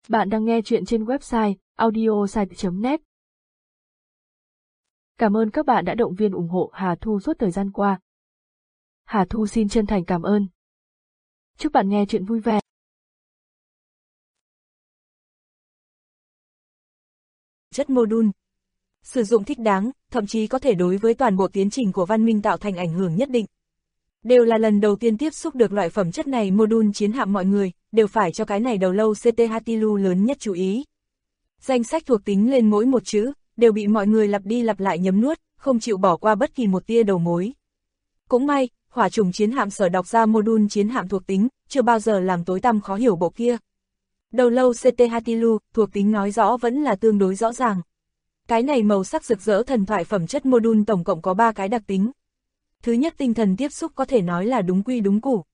Bạn đang nghe chuyện trên website audiosite.net. Cảm ơn các bạn đã động viên ủng hộ Hà Thu suốt thời gian qua. Hà Thu xin chân thành cảm ơn. Chúc bạn nghe chuyện vui vẻ. Chất module sử dụng thích đáng, thậm chí có thể đối với toàn bộ tiến trình của văn minh tạo thành ảnh hưởng nhất định. Đều là lần đầu tiên tiếp xúc được loại phẩm chất này module chiến hạm, mọi người đều phải cho cái này đầu lâu CT Hatilu lớn nhất chú ý. Danh sách thuộc tính lên mỗi một chữ, đều bị mọi người lặp đi lặp lại nhấm nuốt, không chịu bỏ qua bất kỳ một tia đầu mối. Cũng may, hỏa chủng chiến hạm sở đọc ra module chiến hạm thuộc tính, chưa bao giờ làm tối tăm khó hiểu bộ kia. Đầu lâu CT Hatilu, thuộc tính nói rõ vẫn là tương đối rõ ràng. Cái này màu sắc rực rỡ thần thoại phẩm chất module tổng cộng có 3 cái đặc tính. Thứ nhất, tinh thần tiếp xúc có thể nói là đúng quy đúng củ.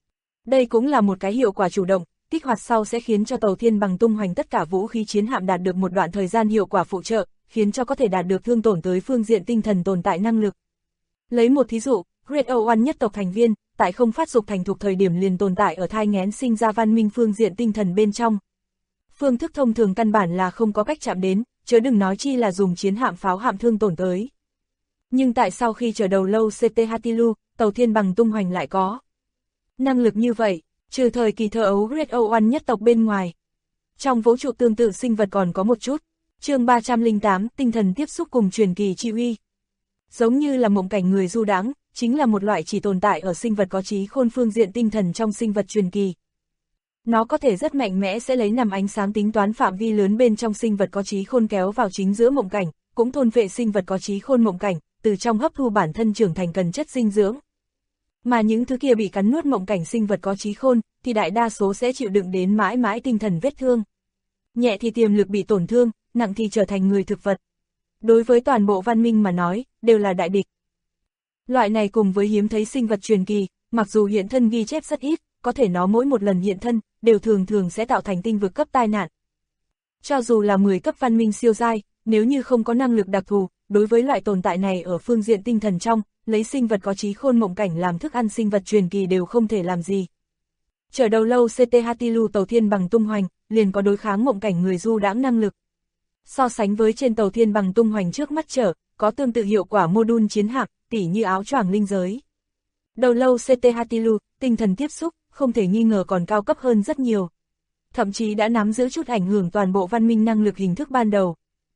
Đây cũng là một cái hiệu quả chủ động, kích hoạt sau sẽ khiến cho tàu thiên bằng tung hoành tất cả vũ khí chiến hạm đạt được một đoạn thời gian hiệu quả phụ trợ, khiến cho có thể đạt được thương tổn tới phương diện tinh thần tồn tại năng lực. Lấy một thí dụ, Great O1 nhất tộc thành viên, tại không phát dục thành thục thời điểm liền tồn tại ở thai nghén sinh ra văn minh phương diện tinh thần bên trong. Phương thức thông thường căn bản là không có cách chạm đến, chớ đừng nói chi là dùng chiến hạm pháo hạm thương tổn tới. Nhưng tại sau khi chở đầu lâu CT Hatilu, tàu thiên bằng tung hoành lại có năng lực như vậy, trừ thời kỳ thơ ấu Great O1 nhất tộc bên ngoài. Trong vũ trụ tương tự sinh vật còn có một chút. Chương 308, tinh thần tiếp xúc cùng truyền kỳ chi uy. Giống như là mộng cảnh người du đãng, chính là một loại chỉ tồn tại ở sinh vật có trí khôn phương diện tinh thần trong sinh vật truyền kỳ. Nó có thể rất mạnh mẽ sẽ lấy nằm ánh sáng tính toán phạm vi lớn bên trong sinh vật có trí khôn kéo vào chính giữa mộng cảnh, cũng thôn phệ sinh vật có trí khôn mộng cảnh, từ trong hấp thu bản thân trưởng thành cần chất dinh dưỡng. Mà những thứ kia bị cắn nuốt mộng cảnh sinh vật có trí khôn, thì đại đa số sẽ chịu đựng đến mãi mãi tinh thần vết thương. Nhẹ thì tiềm lực bị tổn thương, nặng thì trở thành người thực vật. Đối với toàn bộ văn minh mà nói, đều là đại địch. Loại này cùng với hiếm thấy sinh vật truyền kỳ, mặc dù hiện thân ghi chép rất ít, có thể nó mỗi một lần hiện thân, đều thường sẽ tạo thành tinh vực cấp tai nạn. Cho dù là 10 cấp văn minh siêu giai, nếu như không có năng lực đặc thù, đối với loại tồn tại này ở phương diện tinh thần trong, lấy sinh vật có trí khôn mộng cảnh làm thức ăn sinh vật truyền kỳ đều không thể làm gì. Chở đầu lâu CT Hatilu tàu thiên bằng tung hoành, liền có đối kháng mộng cảnh người du đãng năng lực. So sánh với trên tàu thiên bằng tung hoành trước mắt chở, có tương tự hiệu quả module chiến hạm, tỉ như áo choàng linh giới. Đầu lâu CT Hatilu, tinh thần tiếp xúc, không thể nghi ngờ còn cao cấp hơn rất nhiều. Thậm chí đã nắm giữ chút ảnh hưởng toàn bộ văn minh năng lực hình thức ban đầu.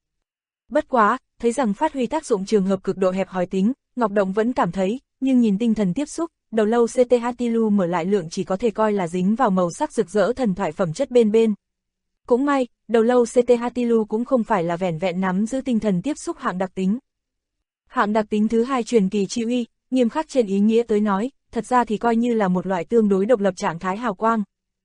Bất quá, thấy rằng phát huy tác dụng trường hợp cực độ hẹp hòi tính, Ngọc Động vẫn cảm thấy, nhưng nhìn tinh thần tiếp xúc, đầu lâu CT Hatilu mở lại lượng chỉ có thể coi là dính vào màu sắc rực rỡ thần thoại phẩm chất bên. Cũng may, đầu lâu CT Hatilu cũng không phải là vẻn vẹn nắm giữ tinh thần tiếp xúc hạng đặc tính. Hạng đặc tính thứ hai truyền kỳ chi uy, nghiêm khắc trên ý nghĩa tới nói, thật ra thì coi như là một loại tương đối độc lập trạng thái hào quang.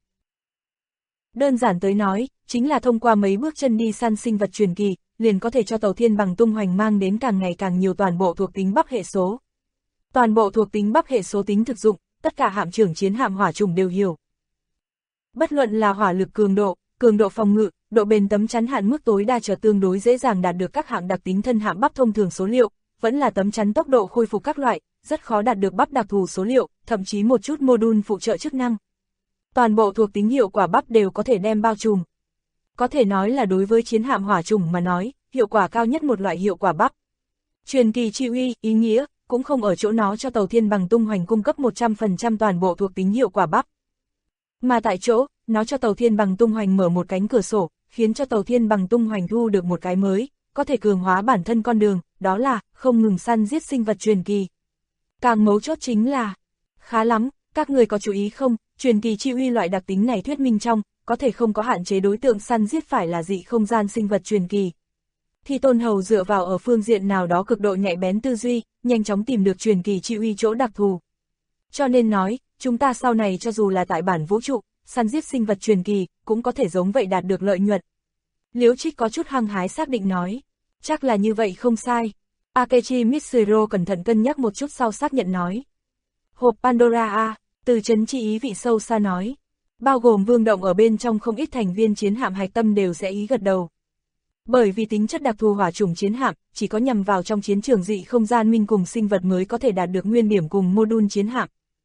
Đơn giản tới nói, chính là thông qua mấy bước chân đi săn sinh vật truyền kỳ, liền có thể cho tàu thiên bằng tung hoành mang đến càng ngày càng nhiều toàn bộ thuộc tính bắp hệ số. Toàn bộ thuộc tính bắp hệ số tính thực dụng, tất cả hạm trưởng chiến hạm hỏa trùng đều hiểu. Bất luận là hỏa lực cường độ phòng ngự, độ bền tấm chắn hạn mức tối đa trở tương đối dễ dàng đạt được các hạng đặc tính thân hạm bắp thông thường số liệu, vẫn là tấm chắn tốc độ khôi phục các loại, rất khó đạt được bắp đặc thù số liệu, thậm chí một chút module phụ trợ chức năng. Toàn bộ thuộc tính hiệu quả bắp đều có thể đem bao trùm. Có thể nói là đối với chiến hạm hỏa trùng mà nói, hiệu quả cao nhất một loại hiệu quả bắp. Truyền kỳ chi uy, ý nghĩa, cũng không ở chỗ nó cho tàu thiên bằng tung hoành cung cấp 100% toàn bộ thuộc tính hiệu quả bắp. Mà tại chỗ, nó cho tàu thiên bằng tung hoành mở một cánh cửa sổ, khiến cho tàu thiên bằng tung hoành thu được một cái mới, có thể cường hóa bản thân con đường, đó là không ngừng săn giết sinh vật truyền kỳ. Càng mấu chốt chính là, khá lắm, các người có chú ý không, truyền kỳ chi uy loại đặc tính này thuyết minh trong, có thể không có hạn chế đối tượng săn giết phải là dị không gian sinh vật truyền kỳ. Thì Tôn Hầu dựa vào ở phương diện nào đó cực độ nhạy bén tư duy, nhanh chóng tìm được truyền kỳ chi uy chỗ đặc thù. Cho nên nói, chúng ta sau này cho dù là tại bản vũ trụ, săn giết sinh vật truyền kỳ, cũng có thể giống vậy đạt được lợi nhuận. Liễu Trích có chút hăng hái xác định nói, chắc là như vậy không sai. Akechi Mitsuro cẩn thận cân nhắc một chút sau xác nhận nói. Hộp Pandora A, từ chấn chi ý vị sâu xa nói. Bao gồm Vương Động ở bên trong không ít thành viên chiến hạm hạch tâm đều sẽ ý gật đầu. Bởi vì tính chất đặc thù hỏa chủng chiến hạm, chỉ có nhằm vào trong chiến trường dị không gian minh cùng sinh vật mới có thể đạt được nguyên điểm cùng module chiến hạm.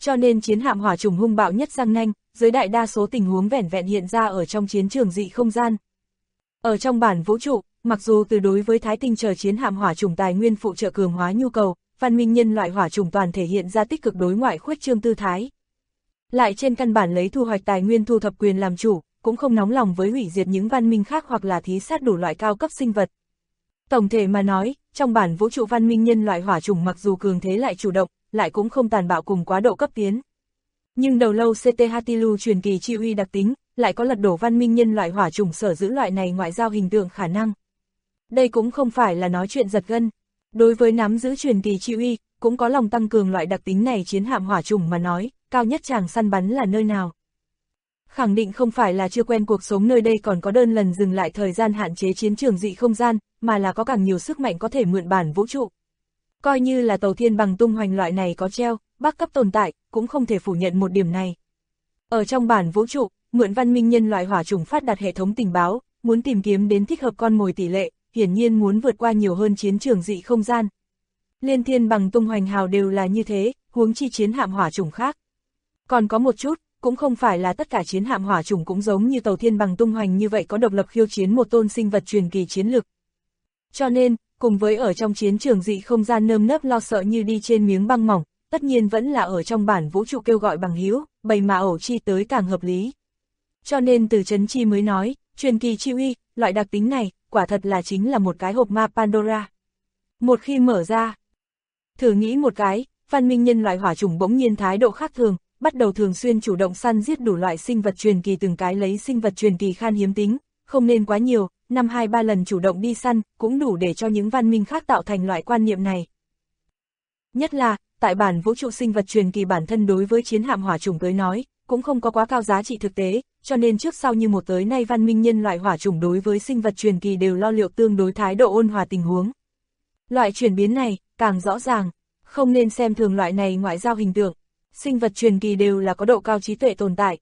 Cho nên chiến hạm hỏa trùng hung bạo nhất răng nanh, dưới đại đa số tình huống vẻn vẹn hiện ra ở trong chiến trường dị không gian. Ở trong bản vũ trụ, mặc dù từ đối với Thái Tinh chờ chiến hạm hỏa trùng tài nguyên phụ trợ cường hóa nhu cầu, văn minh nhân loại hỏa trùng toàn thể hiện ra tích cực đối ngoại khuếch trương tư thái. Lại trên căn bản lấy thu hoạch tài nguyên thu thập quyền làm chủ, cũng không nóng lòng với hủy diệt những văn minh khác hoặc là thí sát đủ loại cao cấp sinh vật. Tổng thể mà nói, trong bản vũ trụ văn minh nhân loại hỏa trùng mặc dù cường thế lại chủ động, lại cũng không tàn bạo cùng quá độ cấp tiến. Nhưng đầu lâu CT Hatilu truyền kỳ chi uy đặc tính, lại có lật đổ văn minh nhân loại hỏa trùng sở giữ loại này ngoại giao hình tượng khả năng. Đây cũng không phải là nói chuyện giật gân. Đối với nắm giữ truyền kỳ chi uy, cũng có lòng tăng cường loại đặc tính này chiến hạm hỏa trùng mà nói, cao nhất chàng săn bắn là nơi nào. Khẳng định không phải là chưa quen cuộc sống nơi đây còn có đơn lần dừng lại thời gian hạn chế chiến trường dị không gian, mà là có càng nhiều sức mạnh có thể mượn bản vũ trụ. Coi như là tàu thiên bằng tung hoành loại này có treo, bác cấp tồn tại, cũng không thể phủ nhận một điểm này. Ở trong bản vũ trụ, mượn văn minh nhân loại hỏa trùng phát đạt hệ thống tình báo, muốn tìm kiếm đến thích hợp con mồi tỷ lệ, hiển nhiên muốn vượt qua nhiều hơn chiến trường dị không gian. Liên thiên bằng tung hoành hào đều là như thế, huống chi chiến hạm hỏa trùng khác. Còn có một chút, cũng không phải là tất cả chiến hạm hỏa trùng cũng giống như tàu thiên bằng tung hoành như vậy có độc lập khiêu chiến một tôn sinh vật truyền kỳ chiến lực. Cho nên, cùng với ở trong chiến trường dị không gian nơm nớp lo sợ như đi trên miếng băng mỏng, tất nhiên vẫn là ở trong bản vũ trụ kêu gọi bằng hữu, bày mà ẩu chi tới càng hợp lý. Cho nên từ Trấn Chi mới nói, truyền kỳ chi uy, loại đặc tính này, quả thật là chính là một cái hộp ma Pandora. Một khi mở ra, thử nghĩ một cái, văn minh nhân loại hỏa trùng bỗng nhiên thái độ khác thường, bắt đầu thường xuyên chủ động săn giết đủ loại sinh vật truyền kỳ từng cái lấy sinh vật truyền kỳ khan hiếm tính, không nên quá nhiều, 5-2-3 lần chủ động đi săn, cũng đủ để cho những văn minh khác tạo thành loại quan niệm này. Nhất là, tại bản vũ trụ sinh vật truyền kỳ bản thân đối với chiến hạm hỏa trùng tới nói, cũng không có quá cao giá trị thực tế, cho nên trước sau như một tới nay văn minh nhân loại hỏa trùng đối với sinh vật truyền kỳ đều lo liệu tương đối thái độ ôn hòa tình huống. Loại chuyển biến này, càng rõ ràng, không nên xem thường loại này ngoại giao hình tượng, sinh vật truyền kỳ đều là có độ cao trí tuệ tồn tại.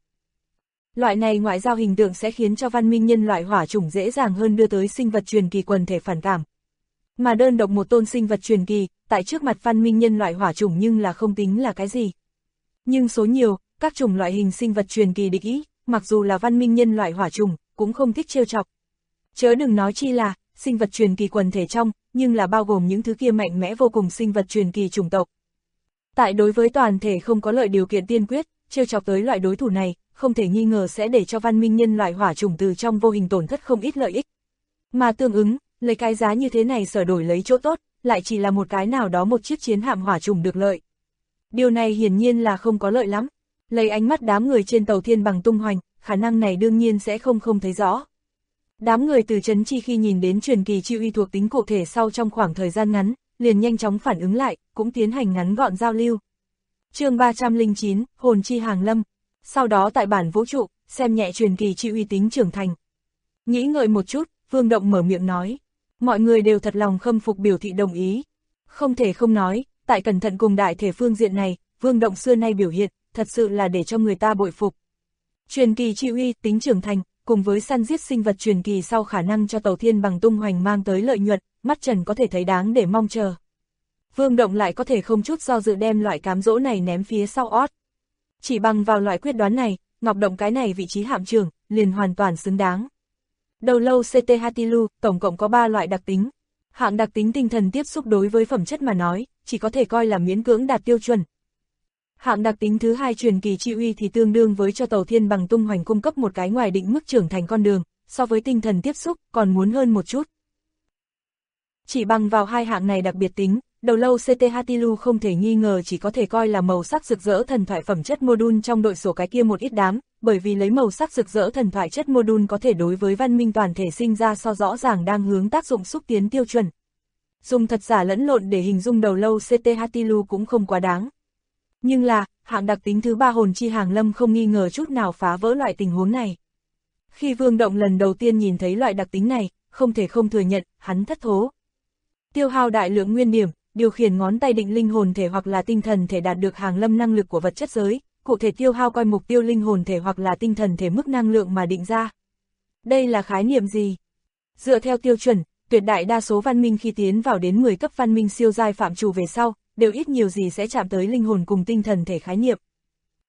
Loại này ngoại giao hình tượng sẽ khiến cho văn minh nhân loại hỏa chủng dễ dàng hơn đưa tới sinh vật truyền kỳ quần thể phản cảm. Mà đơn độc một tôn sinh vật truyền kỳ, tại trước mặt văn minh nhân loại hỏa chủng nhưng là không tính là cái gì. Nhưng số nhiều, các chủng loại hình sinh vật truyền kỳ địch ý, mặc dù là văn minh nhân loại hỏa chủng, cũng không thích trêu chọc. Chớ đừng nói chi là, sinh vật truyền kỳ quần thể trong, nhưng là bao gồm những thứ kia mạnh mẽ vô cùng sinh vật truyền kỳ chủng tộc. Tại đối với toàn thể không có lợi điều kiện tiên quyết, trêu chọc tới loại đối thủ này, không thể nghi ngờ sẽ để cho văn minh nhân loại hỏa chủng từ trong vô hình tổn thất không ít lợi ích. Mà tương ứng, lấy cái giá như thế này sở đổi lấy chỗ tốt, lại chỉ là một cái nào đó một chiếc chiến hạm hỏa chủng được lợi. Điều này hiển nhiên là không có lợi lắm. Lấy ánh mắt đám người trên tàu thiên bằng tung hoành, khả năng này đương nhiên sẽ không thấy rõ. Đám người từ Trấn Chi khi nhìn đến truyền kỳ chi uy thuộc tính cụ thể sau trong khoảng thời gian ngắn, liền nhanh chóng phản ứng lại, cũng tiến hành ngắn gọn giao lưu. Chương 309, Hồn chi hàng lâm. Sau đó tại bản vũ trụ, xem nhẹ truyền kỳ chi uy tính trưởng thành. Nghĩ ngợi một chút, Vương Động mở miệng nói. Mọi người đều thật lòng khâm phục biểu thị đồng ý. Không thể không nói, tại cẩn thận cùng đại thể phương diện này, Vương Động xưa nay biểu hiện, thật sự là để cho người ta bội phục. Truyền kỳ chi uy tính trưởng thành, cùng với săn giết sinh vật truyền kỳ sau khả năng cho tàu thiên bằng tung hoành mang tới lợi nhuận, mắt trần có thể thấy đáng để mong chờ. Vương Động lại có thể không chút do dự đem loại cám dỗ này ném phía sau ót. Chỉ bằng vào loại quyết đoán này, Ngọc Động cái này vị trí hạm trưởng, liền hoàn toàn xứng đáng. Đầu lâu CT Hatilu, tổng cộng có 3 loại đặc tính. Hạng đặc tính tinh thần tiếp xúc đối với phẩm chất mà nói, chỉ có thể coi là miễn cưỡng đạt tiêu chuẩn. Hạng đặc tính thứ 2 truyền kỳ chi uy thì tương đương với cho tàu thiên bằng tung hoành cung cấp một cái ngoài định mức trưởng thành con đường, so với tinh thần tiếp xúc còn muốn hơn một chút. Chỉ bằng vào 2 hạng này đặc biệt tính, đầu lâu CT Hatilu không thể nghi ngờ chỉ có thể coi là màu sắc rực rỡ thần thoại phẩm chất module trong đội sổ cái kia một ít đám, bởi vì lấy màu sắc rực rỡ thần thoại chất module có thể đối với văn minh toàn thể sinh ra so rõ ràng đang hướng tác dụng xúc tiến tiêu chuẩn. Dùng thật giả lẫn lộn để hình dung đầu lâu CT Hatilu cũng không quá đáng. Nhưng là, hạng đặc tính thứ 3 hồn chi hàng lâm không nghi ngờ chút nào phá vỡ loại tình huống này. Khi Vương Động lần đầu tiên nhìn thấy loại đặc tính này, không thể không thừa nhận, hắn thất thố. Tiêu hao đại lượng nguyên điểm, điều khiển ngón tay định linh hồn thể hoặc là tinh thần thể đạt được hàng lâm năng lực của vật chất giới, cụ thể tiêu hao coi mục tiêu linh hồn thể hoặc là tinh thần thể mức năng lượng mà định ra. Đây là khái niệm gì? Dựa theo tiêu chuẩn, tuyệt đại đa số văn minh khi tiến vào đến 10 cấp văn minh siêu giai phạm trù về sau, đều ít nhiều gì sẽ chạm tới linh hồn cùng tinh thần thể khái niệm.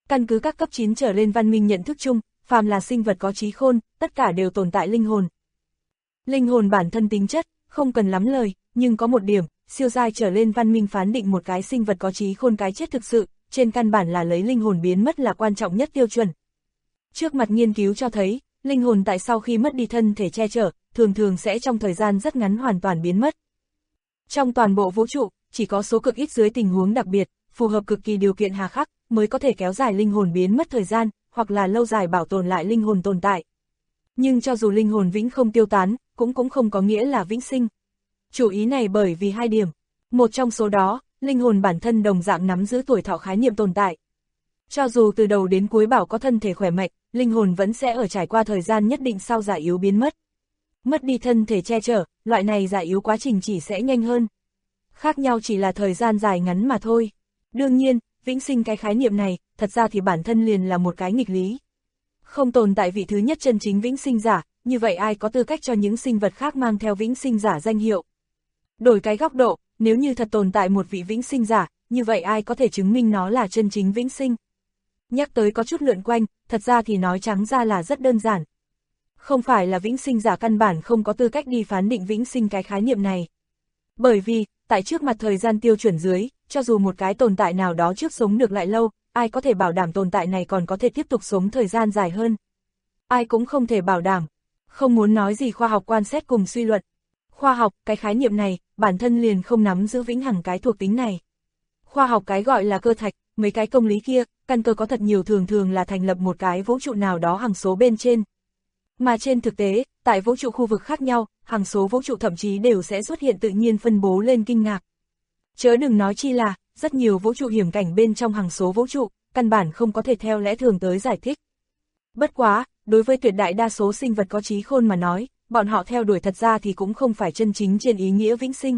Căn cứ các cấp 9 trở lên văn minh nhận thức chung, phàm là sinh vật có trí khôn, tất cả đều tồn tại linh hồn. Linh hồn bản thân tính chất, không cần lắm lời, nhưng có một điểm, siêu giai trở lên văn minh phán định một cái sinh vật có trí khôn cái chết thực sự, trên căn bản là lấy linh hồn biến mất là quan trọng nhất tiêu chuẩn. Trước mặt nghiên cứu cho thấy, linh hồn tại sau khi mất đi thân thể che chở, thường thường sẽ trong thời gian rất ngắn hoàn toàn biến mất. Trong toàn bộ vũ trụ, chỉ có số cực ít dưới tình huống đặc biệt, phù hợp cực kỳ điều kiện hà khắc, mới có thể kéo dài linh hồn biến mất thời gian, hoặc là lâu dài bảo tồn lại linh hồn tồn tại. Nhưng cho dù linh hồn vĩnh không tiêu tán, cũng không có nghĩa là vĩnh sinh. Chủ ý này bởi vì hai điểm. Một trong số đó, linh hồn bản thân đồng dạng nắm giữ tuổi thọ khái niệm tồn tại. Cho dù từ đầu đến cuối bảo có thân thể khỏe mạnh, linh hồn vẫn sẽ ở trải qua thời gian nhất định sau già yếu biến mất. Mất đi thân thể che chở, loại này già yếu quá trình chỉ sẽ nhanh hơn. Khác nhau chỉ là thời gian dài ngắn mà thôi. Đương nhiên, vĩnh sinh cái khái niệm này, thật ra thì bản thân liền là một cái nghịch lý. Không tồn tại vị thứ nhất chân chính vĩnh sinh giả, như vậy ai có tư cách cho những sinh vật khác mang theo vĩnh sinh giả danh hiệu. Đổi cái góc độ, nếu như thật tồn tại một vị vĩnh sinh giả, như vậy ai có thể chứng minh nó là chân chính vĩnh sinh? Nhắc tới có chút lượn quanh, thật ra thì nói trắng ra là rất đơn giản. Không phải là vĩnh sinh giả căn bản không có tư cách đi phán định vĩnh sinh cái khái niệm này. Bởi vì, tại trước mặt thời gian tiêu chuẩn dưới, cho dù một cái tồn tại nào đó trước sống được lại lâu, ai có thể bảo đảm tồn tại này còn có thể tiếp tục sống thời gian dài hơn? Ai cũng không thể bảo đảm. Không muốn nói gì khoa học quan sát cùng suy luận. Khoa học, cái khái niệm này, bản thân liền không nắm giữ vĩnh hằng cái thuộc tính này. Khoa học cái gọi là cơ thạch, mấy cái công lý kia, căn cơ có thật nhiều thường là thành lập một cái vũ trụ nào đó hằng số bên trên. Mà trên thực tế, tại vũ trụ khu vực khác nhau, hằng số vũ trụ thậm chí đều sẽ xuất hiện tự nhiên phân bố lên kinh ngạc. Chớ đừng nói chi là, rất nhiều vũ trụ hiểm cảnh bên trong hằng số vũ trụ, căn bản không có thể theo lẽ thường tới giải thích. Bất quá, đối với tuyệt đại đa số sinh vật có trí khôn mà nói, bọn họ theo đuổi thật ra thì cũng không phải chân chính trên ý nghĩa vĩnh sinh.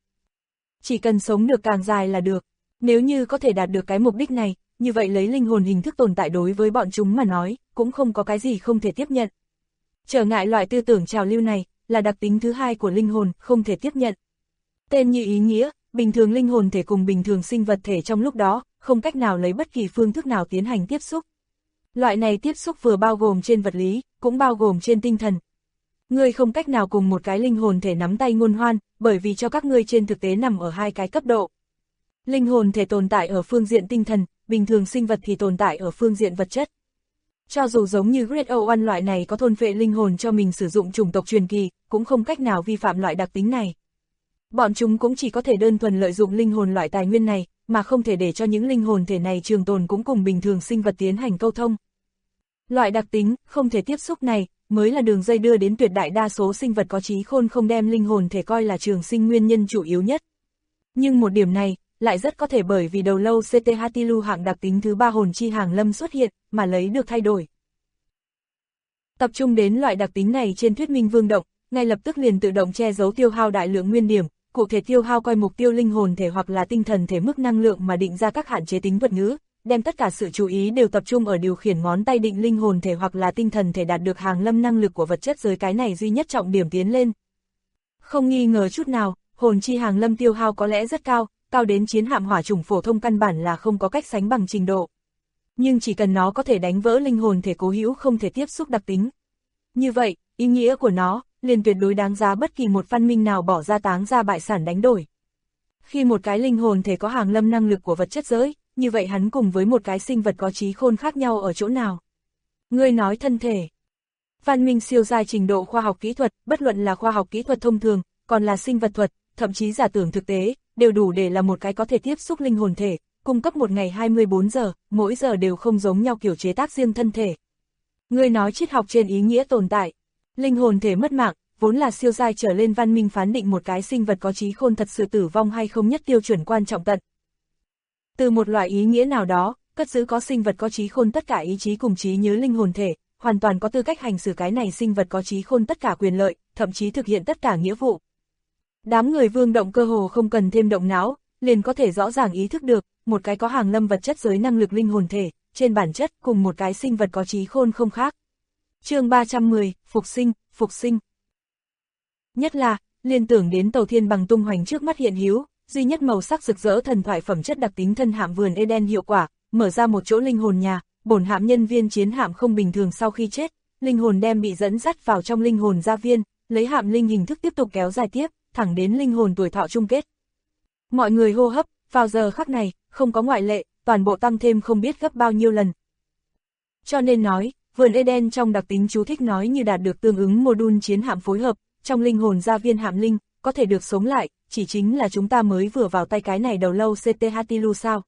Chỉ cần sống được càng dài là được. Nếu như có thể đạt được cái mục đích này, như vậy lấy linh hồn hình thức tồn tại đối với bọn chúng mà nói, cũng không có cái gì không thể tiếp nhận. Trở ngại loại tư tưởng trào lưu này, là đặc tính thứ hai của linh hồn, không thể tiếp nhận. Tên như ý nghĩa, bình thường linh hồn thể cùng bình thường sinh vật thể trong lúc đó, không cách nào lấy bất kỳ phương thức nào tiến hành tiếp xúc. Loại này tiếp xúc vừa bao gồm trên vật lý, cũng bao gồm trên tinh thần. Ngươi không cách nào cùng một cái linh hồn thể nắm tay ngôn hoan, bởi vì cho các ngươi trên thực tế nằm ở hai cái cấp độ. Linh hồn thể tồn tại ở phương diện tinh thần, bình thường sinh vật thì tồn tại ở phương diện vật chất. Cho dù giống như Great O1 loại này có thôn phệ linh hồn cho mình sử dụng chủng tộc truyền kỳ, cũng không cách nào vi phạm loại đặc tính này. Bọn chúng cũng chỉ có thể đơn thuần lợi dụng linh hồn loại tài nguyên này, mà không thể để cho những linh hồn thể này trường tồn cũng cùng bình thường sinh vật tiến hành câu thông. Loại đặc tính, không thể tiếp xúc này, mới là đường dây đưa đến tuyệt đại đa số sinh vật có trí khôn không đem linh hồn thể coi là trường sinh nguyên nhân chủ yếu nhất. Nhưng một điểm này, lại rất có thể bởi vì đầu lâu CTHT lưu hạng đặc tính thứ 3 hồn chi hàng lâm xuất hiện, mà lấy được thay đổi. Tập trung đến loại đặc tính này trên thuyết minh vương động, ngay lập tức liền tự động che giấu tiêu hao đại lượng nguyên điểm, cụ thể tiêu hao coi mục tiêu linh hồn thể hoặc là tinh thần thể mức năng lượng mà định ra các hạn chế tính thuật ngữ, đem tất cả sự chú ý đều tập trung ở điều khiển ngón tay định linh hồn thể hoặc là tinh thần thể đạt được hàng lâm năng lực của vật chất giới cái này duy nhất trọng điểm tiến lên. Không nghi ngờ chút nào, hồn chi hàng lâm tiêu hao có lẽ rất cao, cao đến chiến hạm hỏa chủng phổ thông căn bản là không có cách sánh bằng trình độ. Nhưng chỉ cần nó có thể đánh vỡ linh hồn thể cố hữu không thể tiếp xúc đặc tính. Như vậy, ý nghĩa của nó, liền tuyệt đối đáng giá bất kỳ một văn minh nào bỏ ra táng ra bại sản đánh đổi. Khi một cái linh hồn thể có hàng lâm năng lực của vật chất giới, như vậy hắn cùng với một cái sinh vật có trí khôn khác nhau ở chỗ nào? Ngươi nói thân thể. Văn minh siêu giai trình độ khoa học kỹ thuật, bất luận là khoa học kỹ thuật thông thường, còn là sinh vật thuật, thậm chí giả tưởng thực tế, đều đủ để là một cái có thể tiếp xúc linh hồn thể, cung cấp một ngày 24 giờ, mỗi giờ đều không giống nhau kiểu chế tác riêng thân thể. Ngươi nói triết học trên ý nghĩa tồn tại. Linh hồn thể mất mạng, vốn là siêu giai trở lên văn minh phán định một cái sinh vật có trí khôn thật sự tử vong hay không nhất tiêu chuẩn quan trọng tận. Từ một loại ý nghĩa nào đó, cất giữ có sinh vật có trí khôn tất cả ý chí cùng trí nhớ linh hồn thể, hoàn toàn có tư cách hành xử cái này sinh vật có trí khôn tất cả quyền lợi, thậm chí thực hiện tất cả nghĩa vụ. Đám người vương động cơ hồ không cần thêm động não, liền có thể rõ ràng ý thức được, một cái có hàng lâm vật chất giới năng lực linh hồn thể, trên bản chất cùng một cái sinh vật có trí khôn không khác. Chương 310, Phục sinh, Phục sinh. Nhất là, liên tưởng đến tàu thiên bằng tung hoành trước mắt hiện hữu, duy nhất màu sắc rực rỡ thần thoại phẩm chất đặc tính thân hạm vườn Eden hiệu quả, mở ra một chỗ linh hồn nhà, bổn hạm nhân viên chiến hạm không bình thường sau khi chết, linh hồn đem bị dẫn dắt vào trong linh hồn gia viên, lấy hạm linh hình thức tiếp tục kéo dài tiếp, thẳng đến linh hồn tuổi thọ chung kết. Mọi người hô hấp, vào giờ khắc này, không có ngoại lệ, toàn bộ tăng thêm không biết gấp bao nhiêu lần. Cho nên nói, vườn Eden trong đặc tính chú thích nói như đạt được tương ứng module chiến hạm phối hợp, trong linh hồn gia viên hạm linh, có thể được sống lại, chỉ chính là chúng ta mới vừa vào tay cái này đầu lâu CTHTLU sao.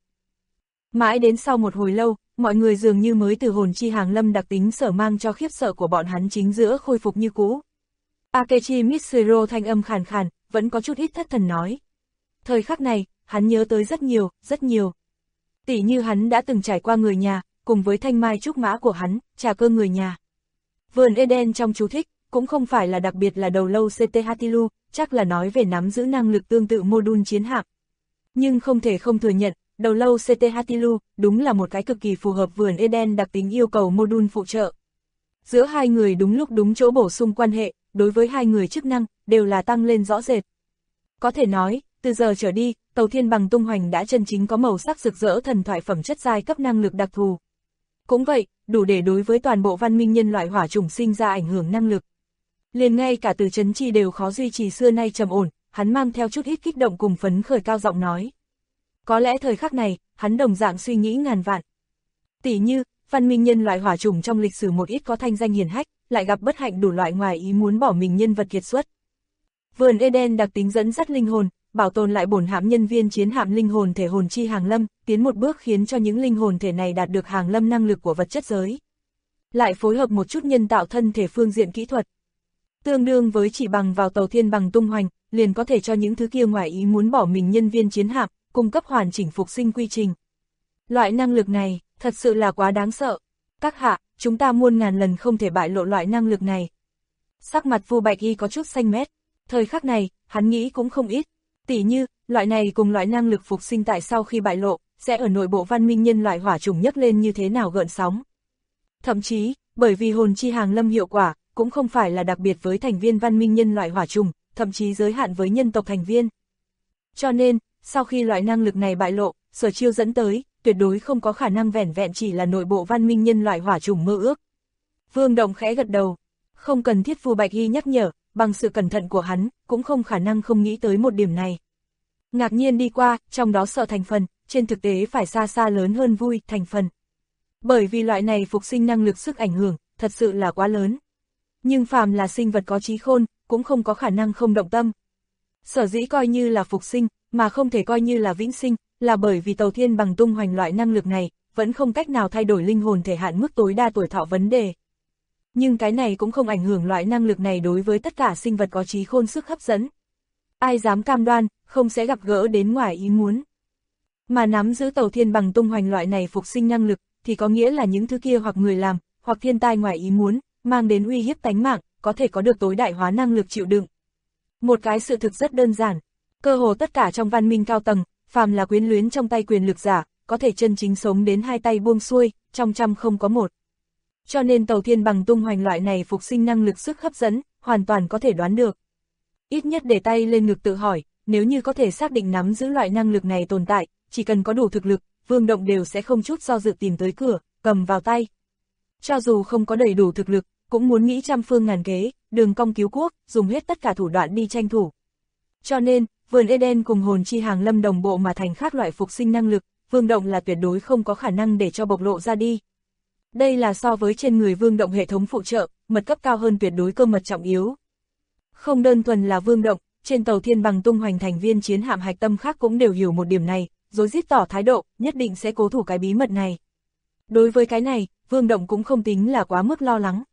Mãi đến sau một hồi lâu, mọi người dường như mới từ hồn chi hàng lâm đặc tính sở mang cho khiếp sợ của bọn hắn chính giữa khôi phục như cũ. Akechi Mitsuro thanh âm khàn khàn, vẫn có chút ít thất thần nói. Thời khắc này, hắn nhớ tới rất nhiều, rất nhiều. Tỉ như hắn đã từng trải qua người nhà, cùng với thanh mai trúc mã của hắn, trà cơ người nhà. Vườn Eden trong chú thích, cũng không phải là đặc biệt là đầu lâu CTHTLU, chắc là nói về nắm giữ năng lực tương tự module chiến hạm. Nhưng không thể không thừa nhận, đầu lâu CTHTLU đúng là một cái cực kỳ phù hợp vườn Eden đặc tính yêu cầu module phụ trợ. Giữa hai người đúng lúc đúng chỗ bổ sung quan hệ, đối với hai người chức năng, đều là tăng lên rõ rệt. Có thể nói, từ giờ trở đi, tàu thiên bằng tung hoành đã chân chính có màu sắc rực rỡ thần thoại phẩm chất giai cấp năng lực đặc thù. Cũng vậy, đủ để đối với toàn bộ văn minh nhân loại hỏa chủng sinh ra ảnh hưởng năng lực. Liền ngay cả từ Trấn Chi đều khó duy trì xưa nay trầm ổn, hắn mang theo chút ít kích động cùng phấn khởi cao giọng nói. Có lẽ thời khắc này, hắn đồng dạng suy nghĩ ngàn vạn. Tỉ như, văn minh nhân loại hỏa chủng trong lịch sử một ít có thanh danh hiển hách, lại gặp bất hạnh đủ loại ngoài ý muốn bỏ mình nhân vật kiệt xuất. Vườn Eden đặc tính dẫn dắt linh hồn, bảo tồn lại bổn hạm nhân viên chiến hạm linh hồn thể hồn chi hàng lâm, tiến một bước khiến cho những linh hồn thể này đạt được hàng lâm năng lực của vật chất giới. Lại phối hợp một chút nhân tạo thân thể phương diện kỹ thuật. Tương đương với chỉ bằng vào tàu thiên bằng tung hoành, liền có thể cho những thứ kia ngoài ý muốn bỏ mình nhân viên chiến hạm, cung cấp hoàn chỉnh phục sinh quy trình. Loại năng lực này, thật sự là quá đáng sợ. Các hạ, chúng ta muôn ngàn lần không thể bại lộ loại năng lực này. Sắc mặt Vu Bạch Y có chút xanh mét. Thời khắc này, hắn nghĩ cũng không ít. Tỉ như, loại này cùng loại năng lực phục sinh tại sau khi bại lộ, sẽ ở nội bộ văn minh nhân loại hỏa chủng nhấc lên như thế nào gợn sóng. Thậm chí, bởi vì hồn chi hàng lâm hiệu quả, cũng không phải là đặc biệt với thành viên văn minh nhân loại hỏa chủng, thậm chí giới hạn với nhân tộc thành viên. Cho nên, sau khi loại năng lực này bại lộ, sở chiêu dẫn tới, tuyệt đối không có khả năng vẻn vẹn chỉ là nội bộ văn minh nhân loại hỏa chủng mơ ước. Vương Động khẽ gật đầu, không cần thiết Vu Bạch Y nhắc nhở, bằng sự cẩn thận của hắn, cũng không khả năng không nghĩ tới một điểm này. Ngạc nhiên đi qua, trong đó sợ thành phần, trên thực tế phải xa xa lớn hơn vui thành phần. Bởi vì loại này phục sinh năng lực sức ảnh hưởng, thật sự là quá lớn. Nhưng phàm là sinh vật có trí khôn, cũng không có khả năng không động tâm. Sở dĩ coi như là phục sinh, mà không thể coi như là vĩnh sinh, là bởi vì tàu thiên bằng tung hoành loại năng lực này, vẫn không cách nào thay đổi linh hồn thể hạn mức tối đa tuổi thọ vấn đề. Nhưng cái này cũng không ảnh hưởng loại năng lực này đối với tất cả sinh vật có trí khôn sức hấp dẫn. Ai dám cam đoan, không sẽ gặp gỡ đến ngoài ý muốn. Mà nắm giữ tàu thiên bằng tung hoành loại này phục sinh năng lực, thì có nghĩa là những thứ kia hoặc người làm, hoặc thiên tai ngoài ý muốn, mang đến uy hiếp tánh mạng, có thể có được tối đại hóa năng lực chịu đựng. Một cái sự thực rất đơn giản, cơ hồ tất cả trong văn minh cao tầng, phàm là quyến luyến trong tay quyền lực giả, có thể chân chính sống đến hai tay buông xuôi, trong trăm không có một. Cho nên tàu thiên bằng tung hoành loại này phục sinh năng lực sức hấp dẫn, hoàn toàn có thể đoán được. Ít nhất để tay lên ngực tự hỏi, nếu như có thể xác định nắm giữ loại năng lực này tồn tại, chỉ cần có đủ thực lực, Vương Động đều sẽ không chút do dự tìm tới cửa, cầm vào tay. Cho dù không có đầy đủ thực lực, cũng muốn nghĩ trăm phương ngàn kế, đường cong cứu quốc, dùng hết tất cả thủ đoạn đi tranh thủ. Cho nên, vườn Eden cùng hồn chi hàng lâm đồng bộ mà thành khác loại phục sinh năng lực, Vương Động là tuyệt đối không có khả năng để cho bộc lộ ra đi. Đây là so với trên người Vương Động hệ thống phụ trợ, mật cấp cao hơn tuyệt đối cơ mật trọng yếu. Không đơn thuần là Vương Động, trên tàu thiên bằng tung hoành thành viên chiến hạm hạch tâm khác cũng đều hiểu một điểm này, rối rít tỏ thái độ, nhất định sẽ cố thủ cái bí mật này. Đối với cái này, Vương Động cũng không tính là quá mức lo lắng.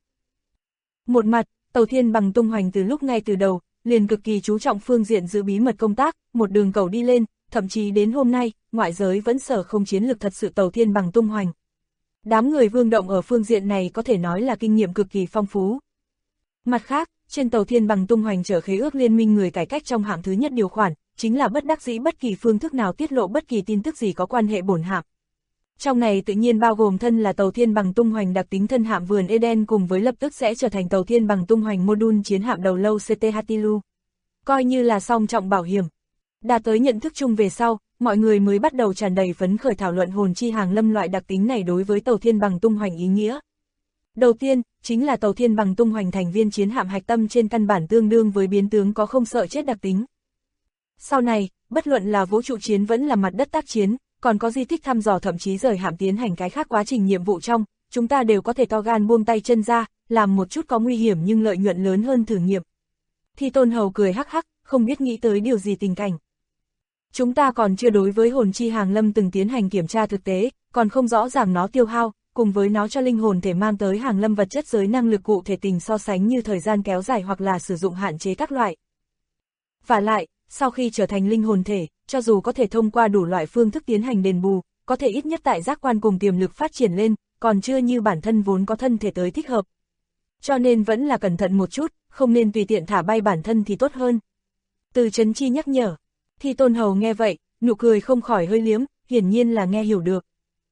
Một mặt, tàu thiên bằng tung hoành từ lúc ngay từ đầu, liền cực kỳ chú trọng phương diện giữ bí mật công tác, một đường cầu đi lên, thậm chí đến hôm nay, ngoại giới vẫn sở không chiến lược thật sự tàu thiên bằng tung hoành. Đám người Vương Động ở phương diện này có thể nói là kinh nghiệm cực kỳ phong phú. Mặt khác, trên tàu thiên bằng tung hoành trở khế ước liên minh người cải cách trong hạng thứ nhất điều khoản, chính là bất đắc dĩ bất kỳ phương thức nào tiết lộ bất kỳ tin tức gì có quan hệ bổn hạm. Trong này tự nhiên bao gồm thân là tàu thiên bằng tung hoành đặc tính thân hạm vườn Eden cùng với lập tức sẽ trở thành tàu thiên bằng tung hoành module chiến hạm đầu lâu CTHTLU. Coi như là song trọng bảo hiểm. Đạt tới nhận thức chung về sau, mọi người mới bắt đầu tràn đầy phấn khởi thảo luận hồn chi hàng lâm loại đặc tính này đối với tàu thiên bằng tung hoành ý nghĩa. Đầu tiên, chính là tàu thiên bằng tung hoành thành viên chiến hạm hạch tâm trên căn bản tương đương với biến tướng có không sợ chết đặc tính. Sau này, bất luận là vũ trụ chiến vẫn là mặt đất tác chiến, còn có di tích thăm dò thậm chí rời hạm tiến hành cái khác quá trình nhiệm vụ trong, chúng ta đều có thể to gan buông tay chân ra, làm một chút có nguy hiểm nhưng lợi nhuận lớn hơn thử nghiệm. Thi Tôn Hầu cười hắc hắc, không biết nghĩ tới điều gì tình cảnh. Chúng ta còn chưa đối với hồn chi hàng lâm từng tiến hành kiểm tra thực tế, còn không rõ ràng nó tiêu hao, cùng với nó cho linh hồn thể mang tới hàng lâm vật chất giới năng lực cụ thể tình so sánh như thời gian kéo dài hoặc là sử dụng hạn chế các loại. Và lại, sau khi trở thành linh hồn thể, cho dù có thể thông qua đủ loại phương thức tiến hành đền bù, có thể ít nhất tại giác quan cùng tiềm lực phát triển lên, còn chưa như bản thân vốn có thân thể tới thích hợp. Cho nên vẫn là cẩn thận một chút, không nên tùy tiện thả bay bản thân thì tốt hơn. Từ Trấn Chi nhắc nhở. Thi Tôn Hầu nghe vậy, nụ cười không khỏi hơi liếm, hiển nhiên là nghe hiểu được.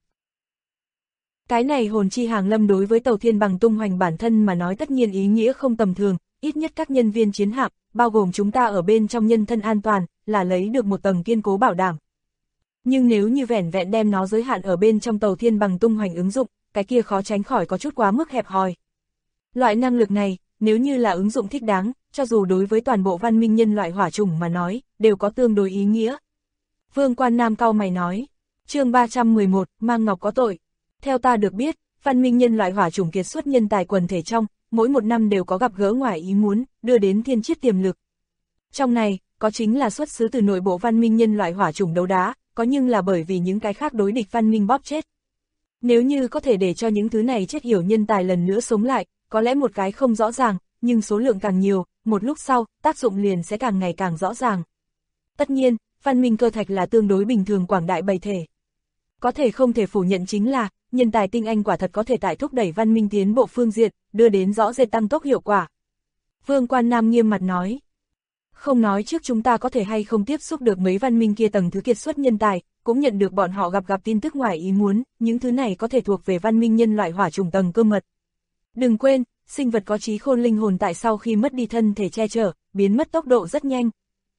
Cái này hồn chi hàng lâm đối với tàu thiên bằng tung hoành bản thân mà nói tất nhiên ý nghĩa không tầm thường, ít nhất các nhân viên chiến hạm, bao gồm chúng ta ở bên trong nhân thân an toàn, là lấy được một tầng kiên cố bảo đảm. Nhưng nếu như vẻn vẹn đem nó giới hạn ở bên trong tàu thiên bằng tung hoành ứng dụng, cái kia khó tránh khỏi có chút quá mức hẹp hòi. Loại năng lực này, nếu như là ứng dụng thích đáng, cho dù đối với toàn bộ văn minh nhân loại hỏa chủng mà nói, đều có tương đối ý nghĩa. Vương Quan Nam cau mày nói, chương 311, Mang Ngọc có tội. Theo ta được biết, văn minh nhân loại hỏa chủng kiệt xuất nhân tài quần thể trong, mỗi một năm đều có gặp gỡ ngoài ý muốn, đưa đến thiên chiết tiềm lực. Trong này, có chính là xuất xứ từ nội bộ văn minh nhân loại hỏa chủng đấu đá, có nhưng là bởi vì những cái khác đối địch văn minh bóp chết. Nếu như có thể để cho những thứ này chết yểu nhân tài lần nữa sống lại, có lẽ một cái không rõ ràng, nhưng số lượng càng nhiều, một lúc sau, tác dụng liền sẽ càng ngày càng rõ ràng. Tất nhiên, văn minh cơ thạch là tương đối bình thường quảng đại bầy thể. Có thể không thể phủ nhận chính là, nhân tài tinh anh quả thật có thể tại thúc đẩy văn minh tiến bộ phương diện, đưa đến rõ rệt tăng tốc hiệu quả. Vương Quan Nam nghiêm mặt nói. Không nói trước chúng ta có thể hay không tiếp xúc được mấy văn minh kia tầng thứ kiệt xuất nhân tài, cũng nhận được bọn họ gặp tin tức ngoài ý muốn, những thứ này có thể thuộc về văn minh nhân loại hỏa chủng tầng cơ mật. Đừng quên, sinh vật có trí khôn linh hồn tại sau khi mất đi thân thể che chở, biến mất tốc độ rất nhanh.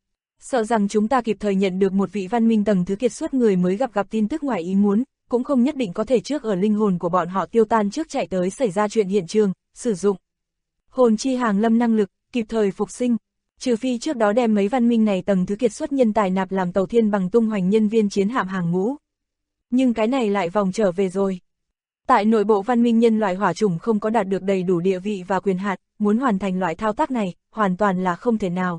Sợ rằng chúng ta kịp thời nhận được một vị văn minh tầng thứ kiệt xuất người mới gặp tin tức ngoài ý muốn, cũng không nhất định có thể trước ở linh hồn của bọn họ tiêu tan trước chạy tới xảy ra chuyện hiện trường, sử dụng hồn chi hàng lâm năng lực, kịp thời phục sinh, trừ phi trước đó đem mấy văn minh này tầng thứ kiệt xuất nhân tài nạp làm tàu thiên bằng tung hoành nhân viên chiến hạm hàng ngũ. Nhưng cái này lại vòng trở về rồi. Tại nội bộ văn minh nhân loại hỏa chủng không có đạt được đầy đủ địa vị và quyền hạn, muốn hoàn thành loại thao tác này, hoàn toàn là không thể nào.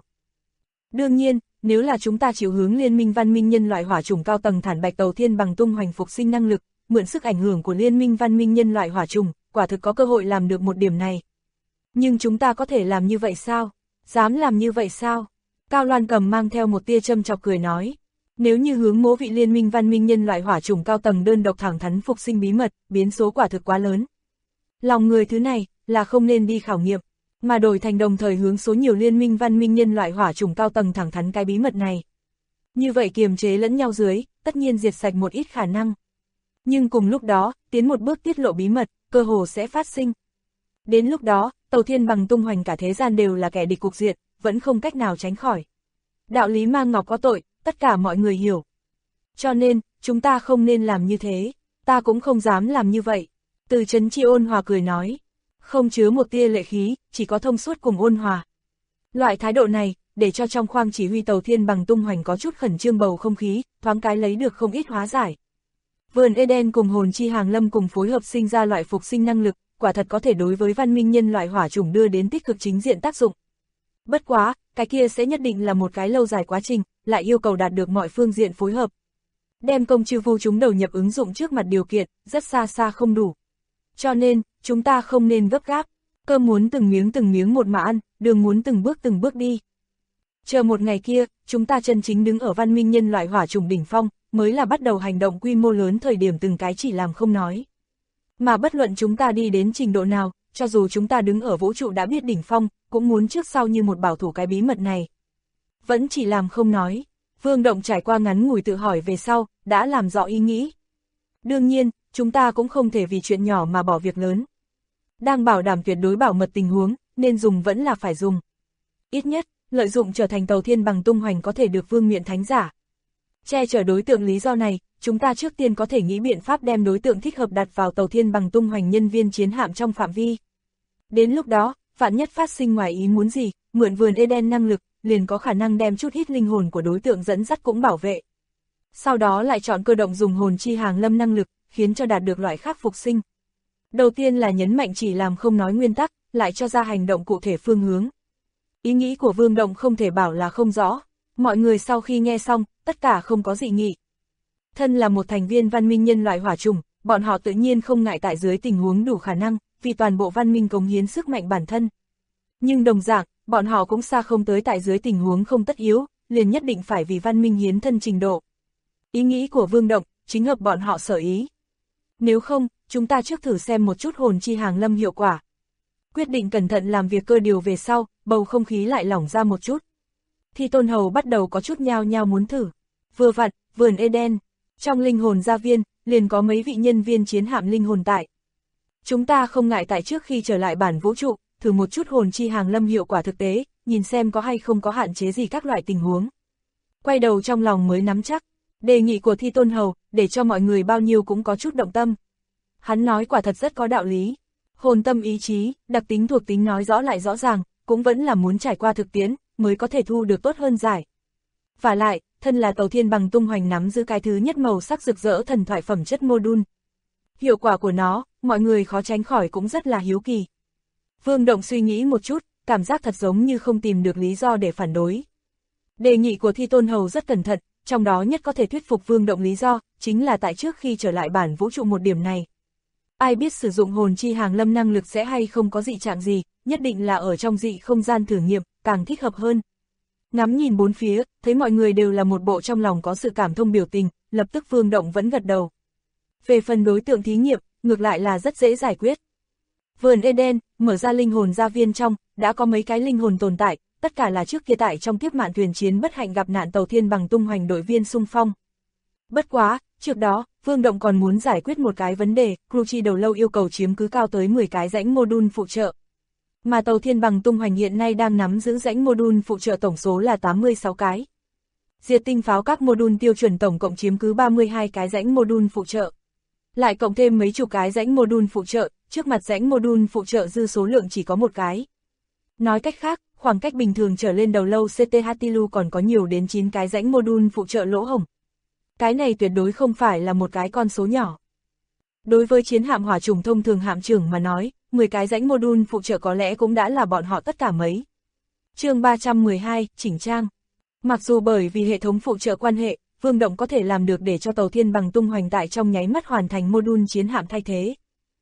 Đương nhiên, nếu là chúng ta chịu hướng liên minh văn minh nhân loại hỏa chủng cao tầng thản bạch tàu thiên bằng tung hoành phục sinh năng lực, mượn sức ảnh hưởng của liên minh văn minh nhân loại hỏa chủng, quả thực có cơ hội làm được một điểm này. Nhưng chúng ta có thể làm như vậy sao? Dám làm như vậy sao? Cao Loan Cầm mang theo một tia châm chọc cười nói. Nếu như hướng mỗ vị liên minh văn minh nhân loại hỏa chủng cao tầng đơn độc thẳng thắn phục sinh bí mật, biến số quả thực quá lớn. Lòng người thứ này, là không nên đi khảo nghiệm, mà đổi thành đồng thời hướng số nhiều liên minh văn minh nhân loại hỏa chủng cao tầng thẳng thắn cái bí mật này. Như vậy kiềm chế lẫn nhau dưới, tất nhiên diệt sạch một ít khả năng. Nhưng cùng lúc đó, tiến một bước tiết lộ bí mật, cơ hồ sẽ phát sinh. Đến lúc đó, tàu thiên bằng tung hoành cả thế gian đều là kẻ địch cục diện, vẫn không cách nào tránh khỏi. Đạo lý Mang Ngọc có tội, tất cả mọi người hiểu. Cho nên, chúng ta không nên làm như thế, ta cũng không dám làm như vậy. Từ Trấn Chi ôn hòa cười nói, không chứa một tia lệ khí, chỉ có thông suốt cùng ôn hòa. Loại thái độ này, để cho trong khoang chỉ huy tàu thiên bằng tung hoành có chút khẩn trương bầu không khí, thoáng cái lấy được không ít hóa giải. Vườn Eden cùng hồn chi hàng lâm cùng phối hợp sinh ra loại phục sinh năng lực, quả thật có thể đối với văn minh nhân loại hỏa chủng đưa đến tích cực chính diện tác dụng. Bất quá, cái kia sẽ nhất định là một cái lâu dài quá trình, lại yêu cầu đạt được mọi phương diện phối hợp. Đem công chư vu chúng đầu nhập ứng dụng trước mặt điều kiện, rất xa xa không đủ. Cho nên, chúng ta không nên gấp gáp, cơm muốn từng miếng một mà ăn, đường muốn từng bước đi. Chờ một ngày kia, chúng ta chân chính đứng ở văn minh nhân loại hỏa chủng đỉnh phong, mới là bắt đầu hành động quy mô lớn thời điểm từng cái chỉ làm không nói. Mà bất luận chúng ta đi đến trình độ nào, cho dù chúng ta đứng ở vũ trụ đã biết đỉnh phong, cũng muốn trước sau như một bảo thủ cái bí mật này. Vẫn chỉ làm không nói. Vương Động trải qua ngắn ngủi tự hỏi về sau, đã làm rõ ý nghĩ. Đương nhiên, chúng ta cũng không thể vì chuyện nhỏ mà bỏ việc lớn. Đang bảo đảm tuyệt đối bảo mật tình huống, nên dùng vẫn là phải dùng. Ít nhất, lợi dụng trở thành tàu thiên bằng tung hoành có thể được vương miện thánh giả. Che chở đối tượng lý do này, chúng ta trước tiên có thể nghĩ biện pháp đem đối tượng thích hợp đặt vào tàu thiên bằng tung hoành nhân viên chiến hạm trong phạm vi. Đến lúc đó, vạn nhất phát sinh ngoài ý muốn gì, mượn vườn Eden năng lực, liền có khả năng đem chút ít linh hồn của đối tượng dẫn dắt cũng bảo vệ. Sau đó lại chọn cơ động dùng hồn chi hàng lâm năng lực, khiến cho đạt được loại khác phục sinh. Đầu tiên là nhấn mạnh chỉ làm không nói nguyên tắc, lại cho ra hành động cụ thể phương hướng. Ý nghĩ của Vương Động không thể bảo là không rõ, mọi người sau khi nghe xong, tất cả không có dị nghị. Thân là một thành viên văn minh nhân loại hỏa trùng, bọn họ tự nhiên không ngại tại dưới tình huống đủ khả năng, vì toàn bộ văn minh cống hiến sức mạnh bản thân. Nhưng đồng dạng, bọn họ cũng xa không tới tại dưới tình huống không tất yếu, liền nhất định phải vì văn minh hiến thân trình độ. Ý nghĩ của Vương Động, chính hợp bọn họ sở ý. Nếu không, chúng ta trước thử xem một chút hồn chi hàng lâm hiệu quả. Quyết định cẩn thận làm việc cơ điều về sau, bầu không khí lại lỏng ra một chút. Thì Tôn Hầu bắt đầu có chút nhao nhao muốn thử. Vừa vặn, vườn Eden, trong linh hồn gia viên, liền có mấy vị nhân viên chiến hạm linh hồn tại. Chúng ta không ngại tại trước khi trở lại bản vũ trụ, thử một chút hồn chi hàng lâm hiệu quả thực tế, nhìn xem có hay không có hạn chế gì các loại tình huống. Quay đầu trong lòng mới nắm chắc, đề nghị của Thi Tôn Hầu, để cho mọi người bao nhiêu cũng có chút động tâm. Hắn nói quả thật rất có đạo lý. Hồn tâm ý chí, đặc tính thuộc tính nói rõ lại rõ ràng, cũng vẫn là muốn trải qua thực tiễn, mới có thể thu được tốt hơn giải. Và lại, thân là tàu thiên bằng tung hoành nắm giữ cái thứ nhất màu sắc rực rỡ thần thoại phẩm chất module. Hiệu quả của nó, mọi người khó tránh khỏi cũng rất là hiếu kỳ. Vương Động suy nghĩ một chút, cảm giác thật giống như không tìm được lý do để phản đối. Đề nghị của Thi Tôn Hầu rất cẩn thận, trong đó nhất có thể thuyết phục Vương Động lý do, chính là tại trước khi trở lại bản vũ trụ một điểm này. Ai biết sử dụng hồn chi hàng lâm năng lực sẽ hay không có dị trạng gì, nhất định là ở trong dị không gian thử nghiệm, càng thích hợp hơn. Ngắm nhìn bốn phía, thấy mọi người đều là một bộ trong lòng có sự cảm thông biểu tình, lập tức Vương Động vẫn gật đầu. Về phần đối tượng thí nghiệm, ngược lại là rất dễ giải quyết. Vườn Eden, mở ra linh hồn gia viên trong, đã có mấy cái linh hồn tồn tại, tất cả là trước kia tại trong tiếp mạn thuyền chiến bất hạnh gặp nạn tàu thiên bằng tung hoành đội viên xung phong. Bất quá, trước đó, Vương Động còn muốn giải quyết một cái vấn đề, crew chi đầu lâu yêu cầu chiếm cứ cao tới 10 cái rãnh module phụ trợ. Mà tàu thiên bằng tung hoành hiện nay đang nắm giữ rãnh module phụ trợ tổng số là 86 cái. Diệt tinh pháo các module tiêu chuẩn tổng cộng chiếm cứ 32 cái rãnh module phụ trợ. Lại cộng thêm mấy chục cái rãnh module phụ trợ, trước mặt rãnh module phụ trợ dư số lượng chỉ có một cái. Nói cách khác, khoảng cách bình thường trở lên đầu lâu CTHTLU còn có nhiều đến 9 cái rãnh module phụ trợ lỗ hổng. Cái này tuyệt đối không phải là một cái con số nhỏ. Đối với chiến hạm hỏa trùng thông thường hạm trưởng mà nói, 10 cái rãnh module phụ trợ có lẽ cũng đã là bọn họ tất cả mấy. Chương 312, chỉnh trang. Mặc dù bởi vì hệ thống phụ trợ quan hệ, Vương Động có thể làm được để cho tàu thiên bằng tung hoành tại trong nháy mắt hoàn thành module chiến hạm thay thế.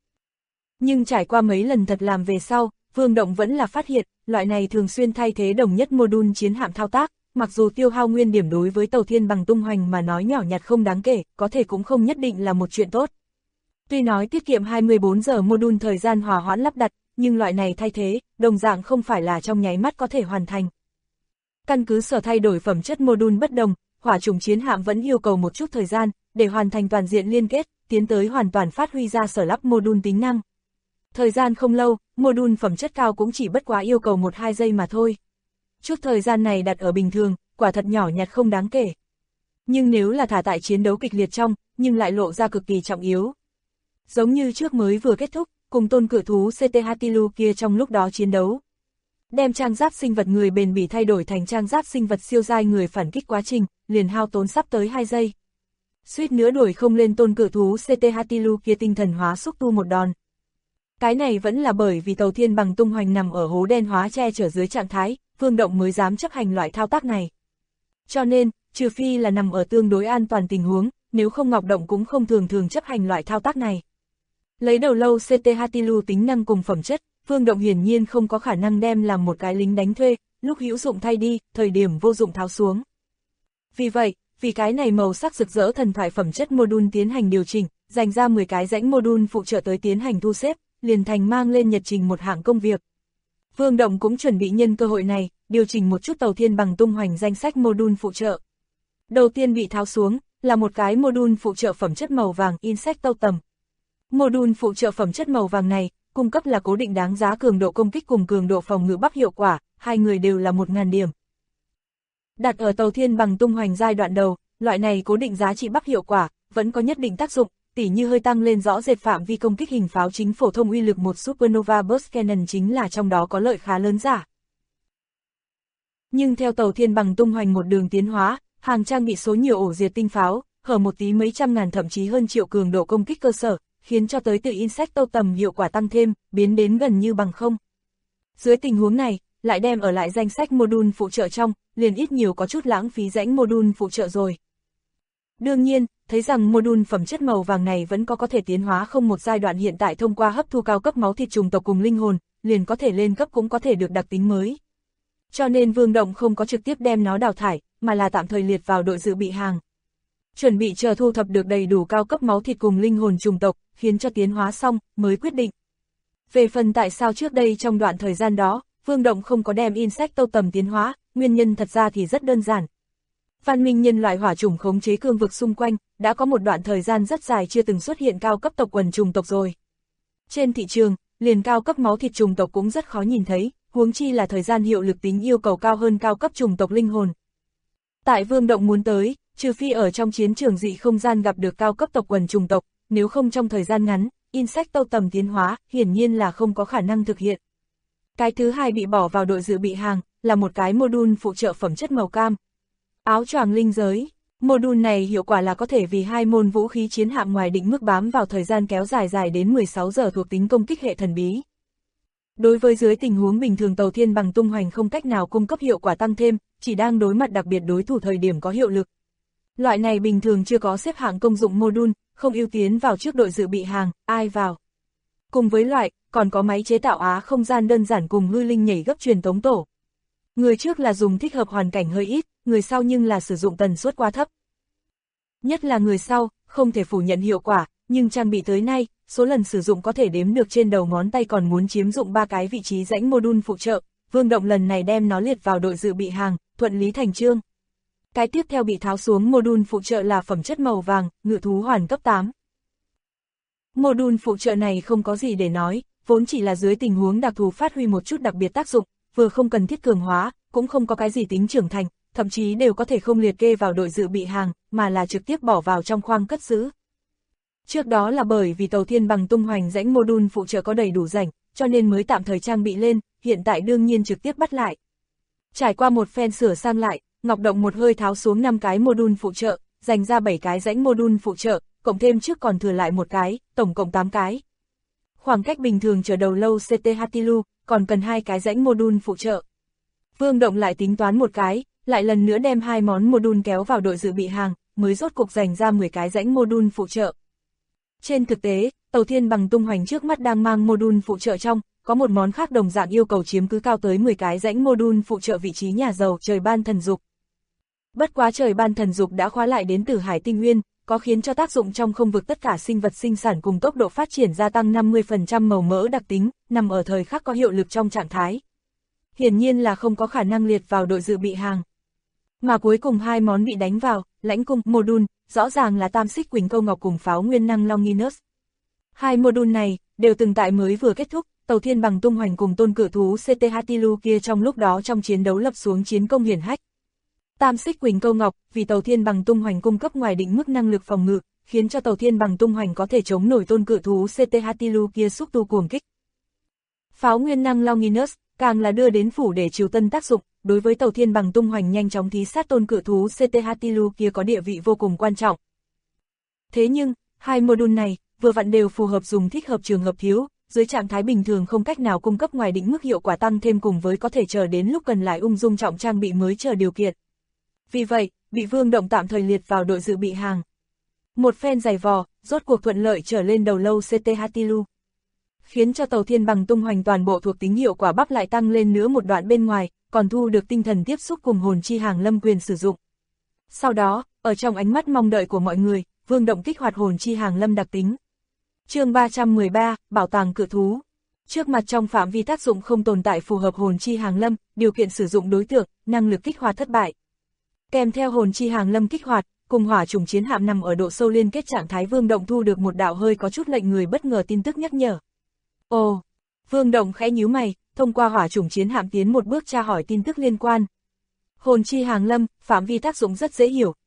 Nhưng trải qua mấy lần thật làm về sau, Vương Động vẫn là phát hiện, loại này thường xuyên thay thế đồng nhất module chiến hạm thao tác, mặc dù tiêu hao nguyên điểm đối với tàu thiên bằng tung hoành mà nói nhỏ nhặt không đáng kể, có thể cũng không nhất định là một chuyện tốt. Tuy nói tiết kiệm 24 giờ module thời gian hòa hoãn lắp đặt, nhưng loại này thay thế, đồng dạng không phải là trong nháy mắt có thể hoàn thành. Căn cứ sở thay đổi phẩm chất module bất đồng, hỏa trùng chiến hạm vẫn yêu cầu một chút thời gian, để hoàn thành toàn diện liên kết, tiến tới hoàn toàn phát huy ra sở lắp module tính năng. Thời gian không lâu, module phẩm chất cao cũng chỉ bất quá yêu cầu 1-2 giây mà thôi. Chút thời gian này đặt ở bình thường, quả thật nhỏ nhặt không đáng kể. Nhưng nếu là thả tại chiến đấu kịch liệt trong, nhưng lại lộ ra cực kỳ trọng yếu. Giống như trước mới vừa kết thúc, cùng tôn cự thú CTHTLU kia trong lúc đó chiến đấu. Đem trang giáp sinh vật người bền bỉ thay đổi thành trang giáp sinh vật siêu giai người phản kích quá trình, liền hao tốn sắp tới 2 giây. Suýt nữa đuổi không lên tôn cự thú CTHTLU kia tinh thần hóa xúc tu một đòn. Cái này vẫn là bởi vì tàu thiên bằng tung hoành nằm ở hố đen hóa che chở dưới trạng thái, Vương Động mới dám chấp hành loại thao tác này. Cho nên, trừ phi là nằm ở tương đối an toàn tình huống, nếu không Ngọc Động cũng không thường chấp hành loại thao tác này. Lấy đầu lâu CTHTLU tính năng cùng phẩm chất, Vương Động hiển nhiên không có khả năng đem làm một cái lính đánh thuê, lúc hữu dụng thay đi, thời điểm vô dụng tháo xuống. Vì vậy, vì cái này màu sắc rực rỡ thần thoại phẩm chất module tiến hành điều chỉnh, dành ra 10 cái rãnh module phụ trợ tới tiến hành thu xếp, liền thành mang lên nhật trình một hạng công việc. Vương Động cũng chuẩn bị nhân cơ hội này, điều chỉnh một chút tàu thiên bằng tung hoành danh sách module phụ trợ. Đầu tiên bị tháo xuống, là một cái module phụ trợ phẩm chất màu vàng Insecto tầm. Module phụ trợ phẩm chất màu vàng này, cung cấp là cố định đáng giá cường độ công kích cùng cường độ phòng ngự bắp hiệu quả, hai người đều là 1000 điểm. Đặt ở tàu thiên bằng tung hoành giai đoạn đầu, loại này cố định giá trị bắp hiệu quả, vẫn có nhất định tác dụng, tỉ như hơi tăng lên rõ rệt phạm vi công kích hình pháo chính phổ thông uy lực một Supernova Burst Cannon chính là trong đó có lợi khá lớn giả. Nhưng theo Tàu Thiên Bằng tung hoành một đường tiến hóa, hàng trang bị số nhiều ổ diệt tinh pháo, hở một tí mấy trăm ngàn thậm chí hơn triệu cường độ công kích cơ sở, khiến cho tới từ Insecto tầm hiệu quả tăng thêm, biến đến gần như bằng không. Dưới tình huống này, lại đem ở lại danh sách module phụ trợ trong, liền ít nhiều có chút lãng phí rãnh module phụ trợ rồi. Đương nhiên, thấy rằng module phẩm chất màu vàng này vẫn có thể tiến hóa không một giai đoạn hiện tại thông qua hấp thu cao cấp máu thịt trùng tộc cùng linh hồn, liền có thể lên cấp cũng có thể được đặc tính mới. Cho nên Vương Động không có trực tiếp đem nó đào thải, mà là tạm thời liệt vào đội dự bị hàng. Chuẩn bị chờ thu thập được đầy đủ cao cấp máu thịt cùng linh hồn trùng tộc, khiến cho tiến hóa xong, mới quyết định. Về phần tại sao trước đây trong đoạn thời gian đó, Vương Động không có đem Insecto tầm tiến hóa, nguyên nhân thật ra thì rất đơn giản. Văn minh nhân loại hỏa chủng khống chế cương vực xung quanh, đã có một đoạn thời gian rất dài chưa từng xuất hiện cao cấp tộc quần trùng tộc rồi. Trên thị trường, liền cao cấp máu thịt trùng tộc cũng rất khó nhìn thấy, huống chi là thời gian hiệu lực tính yêu cầu cao hơn cao cấp trùng tộc linh hồn. Tại Vương Động muốn tới, trừ phi ở trong chiến trường dị không gian gặp được cao cấp tộc quần trùng tộc, nếu không trong thời gian ngắn, Insecto tầm tiến hóa, hiển nhiên là không có khả năng thực hiện. Cái thứ hai bị bỏ vào đội dự bị hàng, là một cái module phụ trợ phẩm chất màu cam. Áo choàng linh giới, module này hiệu quả là có thể vì hai môn vũ khí chiến hạm ngoài định mức bám vào thời gian kéo dài đến 16 giờ thuộc tính công kích hệ thần bí. Đối với dưới tình huống bình thường Tàu Thiên Bằng tung hoành không cách nào cung cấp hiệu quả tăng thêm, chỉ đang đối mặt đặc biệt đối thủ thời điểm có hiệu lực. Loại này bình thường chưa có xếp hạng công dụng module, không ưu tiến vào trước đội dự bị hàng, ai vào. Cùng với loại, còn có máy chế tạo á không gian đơn giản cùng hư linh nhảy gấp truyền tống tổ. Người trước là dùng thích hợp hoàn cảnh hơi ít, người sau nhưng là sử dụng tần suất quá thấp. Nhất là người sau, không thể phủ nhận hiệu quả, nhưng trang bị tới nay, số lần sử dụng có thể đếm được trên đầu ngón tay còn muốn chiếm dụng 3 cái vị trí rãnh module phụ trợ, Vương Động lần này đem nó liệt vào đội dự bị hàng, thuận lý thành chương. Cái tiếp theo bị tháo xuống module phụ trợ là phẩm chất màu vàng, ngự thú hoàn cấp 8. Module phụ trợ này không có gì để nói, vốn chỉ là dưới tình huống đặc thù phát huy một chút đặc biệt tác dụng, vừa không cần thiết cường hóa, cũng không có cái gì tính trưởng thành, thậm chí đều có thể không liệt kê vào đội dự bị hàng, mà là trực tiếp bỏ vào trong khoang cất giữ. Trước đó là bởi vì Tàu Thiên Bằng tung hoành rãnh module phụ trợ có đầy đủ rảnh, cho nên mới tạm thời trang bị lên, hiện tại đương nhiên trực tiếp bắt lại. Trải qua một phen sửa sang lại, Ngọc Động một hơi tháo xuống 5 cái module phụ trợ, dành ra 7 cái rãnh module phụ trợ, cộng thêm trước còn thừa lại một cái, tổng cộng 8 cái. Khoảng cách bình thường chờ đầu lâu CT Hatilu, còn cần 2 cái rãnh module phụ trợ. Vương Động lại tính toán một cái, lại lần nữa đem 2 món module kéo vào đội dự bị hàng, mới rốt cục dành ra 10 cái rãnh module phụ trợ. Trên thực tế, Tàu Thiên Bằng tung hoành trước mắt đang mang module phụ trợ trong, có một món khác đồng dạng yêu cầu chiếm cứ cao tới 10 cái rãnh module phụ trợ vị trí nhà giàu trời ban thần dục. Bất quá trời ban thần dục đã khóa lại đến từ Hải Tinh Nguyên, có khiến cho tác dụng trong không vực tất cả sinh vật sinh sản cùng tốc độ phát triển gia tăng 50% màu mỡ đặc tính, nằm ở thời khắc có hiệu lực trong trạng thái. Hiển nhiên là không có khả năng liệt vào đội dự bị hàng. Mà cuối cùng 2 món bị đánh vào, lãnh cung module, rõ ràng là tam xích Quỳnh Câu Ngọc cùng pháo nguyên năng Longinus. 2 module này, đều từng tại mới vừa kết thúc, Tàu Thiên Bằng tung hoành cùng tôn cự thú CT Hatilu kia trong lúc đó trong chiến đấu lập xuống chiến công hiển hách. Tam xích Quỳnh Câu Ngọc, vì Tàu Thiên Bằng tung hoành cung cấp ngoài định mức năng lực phòng ngự, khiến cho Tàu Thiên Bằng tung hoành có thể chống nổi tôn cự thú CT Hatilu kia xúc tu cuồng kích. Pháo nguyên năng Longinus, càng là đưa đến phủ để trừ tân tác dụng, đối với Tàu Thiên Bằng tung hoành nhanh chóng thí sát tôn cự thú CT Hatilu kia có địa vị vô cùng quan trọng. Thế nhưng, 2 module này, vừa vặn đều phù hợp dùng thích hợp trường hợp thiếu, dưới trạng thái bình thường không cách nào cung cấp ngoài định mức hiệu quả tăng thêm cùng với có thể chờ đến lúc cần lại ung dung trọng trang bị mới chờ điều kiện. Vì vậy, bị Vương Động tạm thời liệt vào đội dự bị hàng. Một phen giày vò, rốt cuộc thuận lợi trở lên đầu lâu CT Hatilu. Khiến cho Tàu Thiên Bằng tung hoành toàn bộ thuộc tính hiệu quả bắp lại tăng lên nữa một đoạn bên ngoài, còn thu được tinh thần tiếp xúc cùng hồn chi hàng lâm quyền sử dụng. Sau đó, ở trong ánh mắt mong đợi của mọi người, Vương Động kích hoạt hồn chi hàng lâm đặc tính. Chương 313, Bảo tàng cự thú. Trước mặt trong phạm vi tác dụng không tồn tại phù hợp hồn chi hàng lâm, điều kiện sử dụng đối tượng, năng lực kích hoạt thất bại. Kèm theo hồn chi hàng lâm kích hoạt, cùng hỏa trùng chiến hạm nằm ở độ sâu liên kết trạng thái Vương Động thu được một đạo hơi có chút lệnh người bất ngờ tin tức nhắc nhở. Ồ, Vương Động khẽ nhíu mày, thông qua hỏa trùng chiến hạm tiến một bước tra hỏi tin tức liên quan. Hồn chi hàng lâm, phạm vi tác dụng rất dễ hiểu,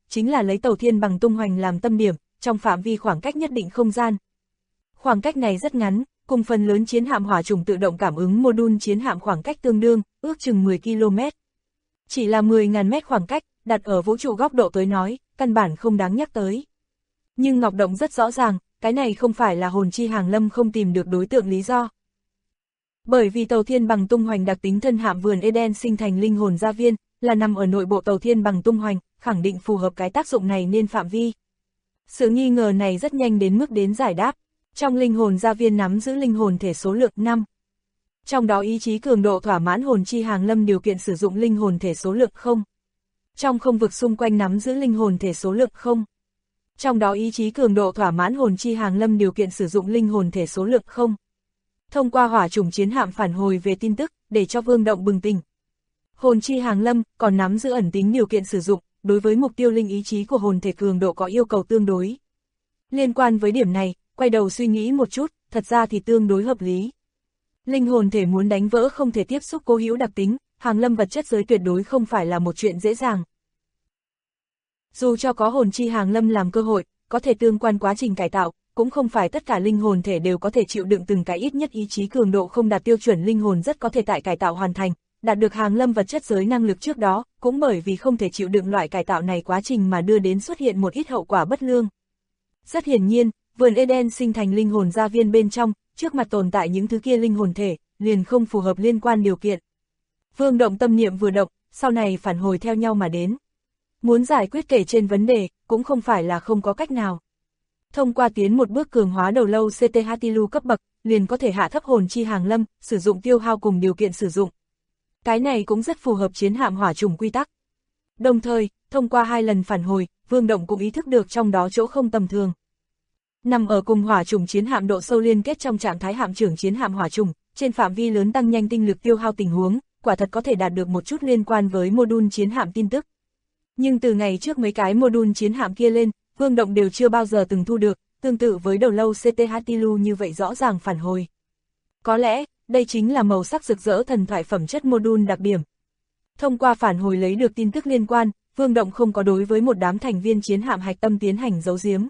chính là lấy tàu thiên bằng tung hoành làm tâm điểm, trong phạm vi khoảng cách nhất định không gian. Khoảng cách này rất ngắn, cùng phần lớn chiến hạm hỏa trùng tự động cảm ứng module chiến hạm khoảng cách tương đương, ước chừng 10 km. Chỉ là 10.000 mét khoảng cách, đặt ở vũ trụ góc độ tới nói, căn bản không đáng nhắc tới. Nhưng Ngọc Động rất rõ ràng, cái này không phải là hồn chi hàng lâm không tìm được đối tượng lý do. Bởi vì tàu thiên bằng tung hoành đặc tính thân hạm vườn Eden sinh thành linh hồn gia viên, là nằm ở nội bộ tàu thiên bằng tung hoành, khẳng định phù hợp cái tác dụng này nên phạm vi. Sự nghi ngờ này rất nhanh đến mức đến giải đáp. Trong linh hồn gia viên nắm giữ linh hồn thể số lượng 5. Trong đó ý chí cường độ thỏa mãn hồn chi hàng lâm điều kiện sử dụng linh hồn thể số lượng 0. Trong không vực xung quanh nắm giữ linh hồn thể số lượng 0. Trong đó ý chí cường độ thỏa mãn hồn chi hàng lâm điều kiện sử dụng linh hồn thể số lượng 0. Thông qua hỏa trùng chiến hạm phản hồi về tin tức, để cho Vương Động bừng tỉnh. Hồn chi hàng lâm còn nắm giữ ẩn tính điều kiện sử dụng, đối với mục tiêu linh ý chí của hồn thể cường độ có yêu cầu tương đối. Liên quan với điểm này, quay đầu suy nghĩ một chút, thật ra thì tương đối hợp lý. Linh hồn thể muốn đánh vỡ không thể tiếp xúc cố hữu đặc tính, hàng lâm vật chất giới tuyệt đối không phải là một chuyện dễ dàng. Dù cho có hồn chi hàng lâm làm cơ hội, có thể tương quan quá trình cải tạo, cũng không phải tất cả linh hồn thể đều có thể chịu đựng từng cái ít nhất ý chí cường độ không đạt tiêu chuẩn linh hồn rất có thể tại cải tạo hoàn thành, đạt được hàng lâm vật chất giới năng lực trước đó, cũng bởi vì không thể chịu đựng loại cải tạo này quá trình mà đưa đến xuất hiện một ít hậu quả bất lương. Rất hiển nhiên, vườn Eden sinh thành linh hồn gia viên bên trong, trước mặt tồn tại những thứ kia linh hồn thể, liền không phù hợp liên quan điều kiện. Vương Động tâm niệm vừa động, sau này phản hồi theo nhau mà đến. Muốn giải quyết kể trên vấn đề, cũng không phải là không có cách nào. Thông qua tiến một bước cường hóa đầu lâu CT Hatilu cấp bậc, liền có thể hạ thấp hồn chi hàng lâm, sử dụng tiêu hao cùng điều kiện sử dụng. Cái này cũng rất phù hợp chiến hạm hỏa trùng quy tắc. Đồng thời, thông qua 2 lần phản hồi, Vương Động cũng ý thức được trong đó chỗ không tầm thường. Nằm ở cùng hỏa trùng chiến hạm độ sâu liên kết trong trạng thái hạm trưởng chiến hạm hỏa trùng, trên phạm vi lớn tăng nhanh tinh lực tiêu hao tình huống, quả thật có thể đạt được một chút liên quan với module chiến hạm tin tức. Nhưng từ ngày trước mấy cái module chiến hạm kia lên, Vương Động đều chưa bao giờ từng thu được, tương tự với đầu lâu CT Hatilu như vậy rõ ràng phản hồi. Có lẽ, đây chính là màu sắc rực rỡ thần thoại phẩm chất module đặc điểm. Thông qua phản hồi lấy được tin tức liên quan, Vương Động không có đối với một đám thành viên chiến hạm hạch tâm tiến hành giấu giếm.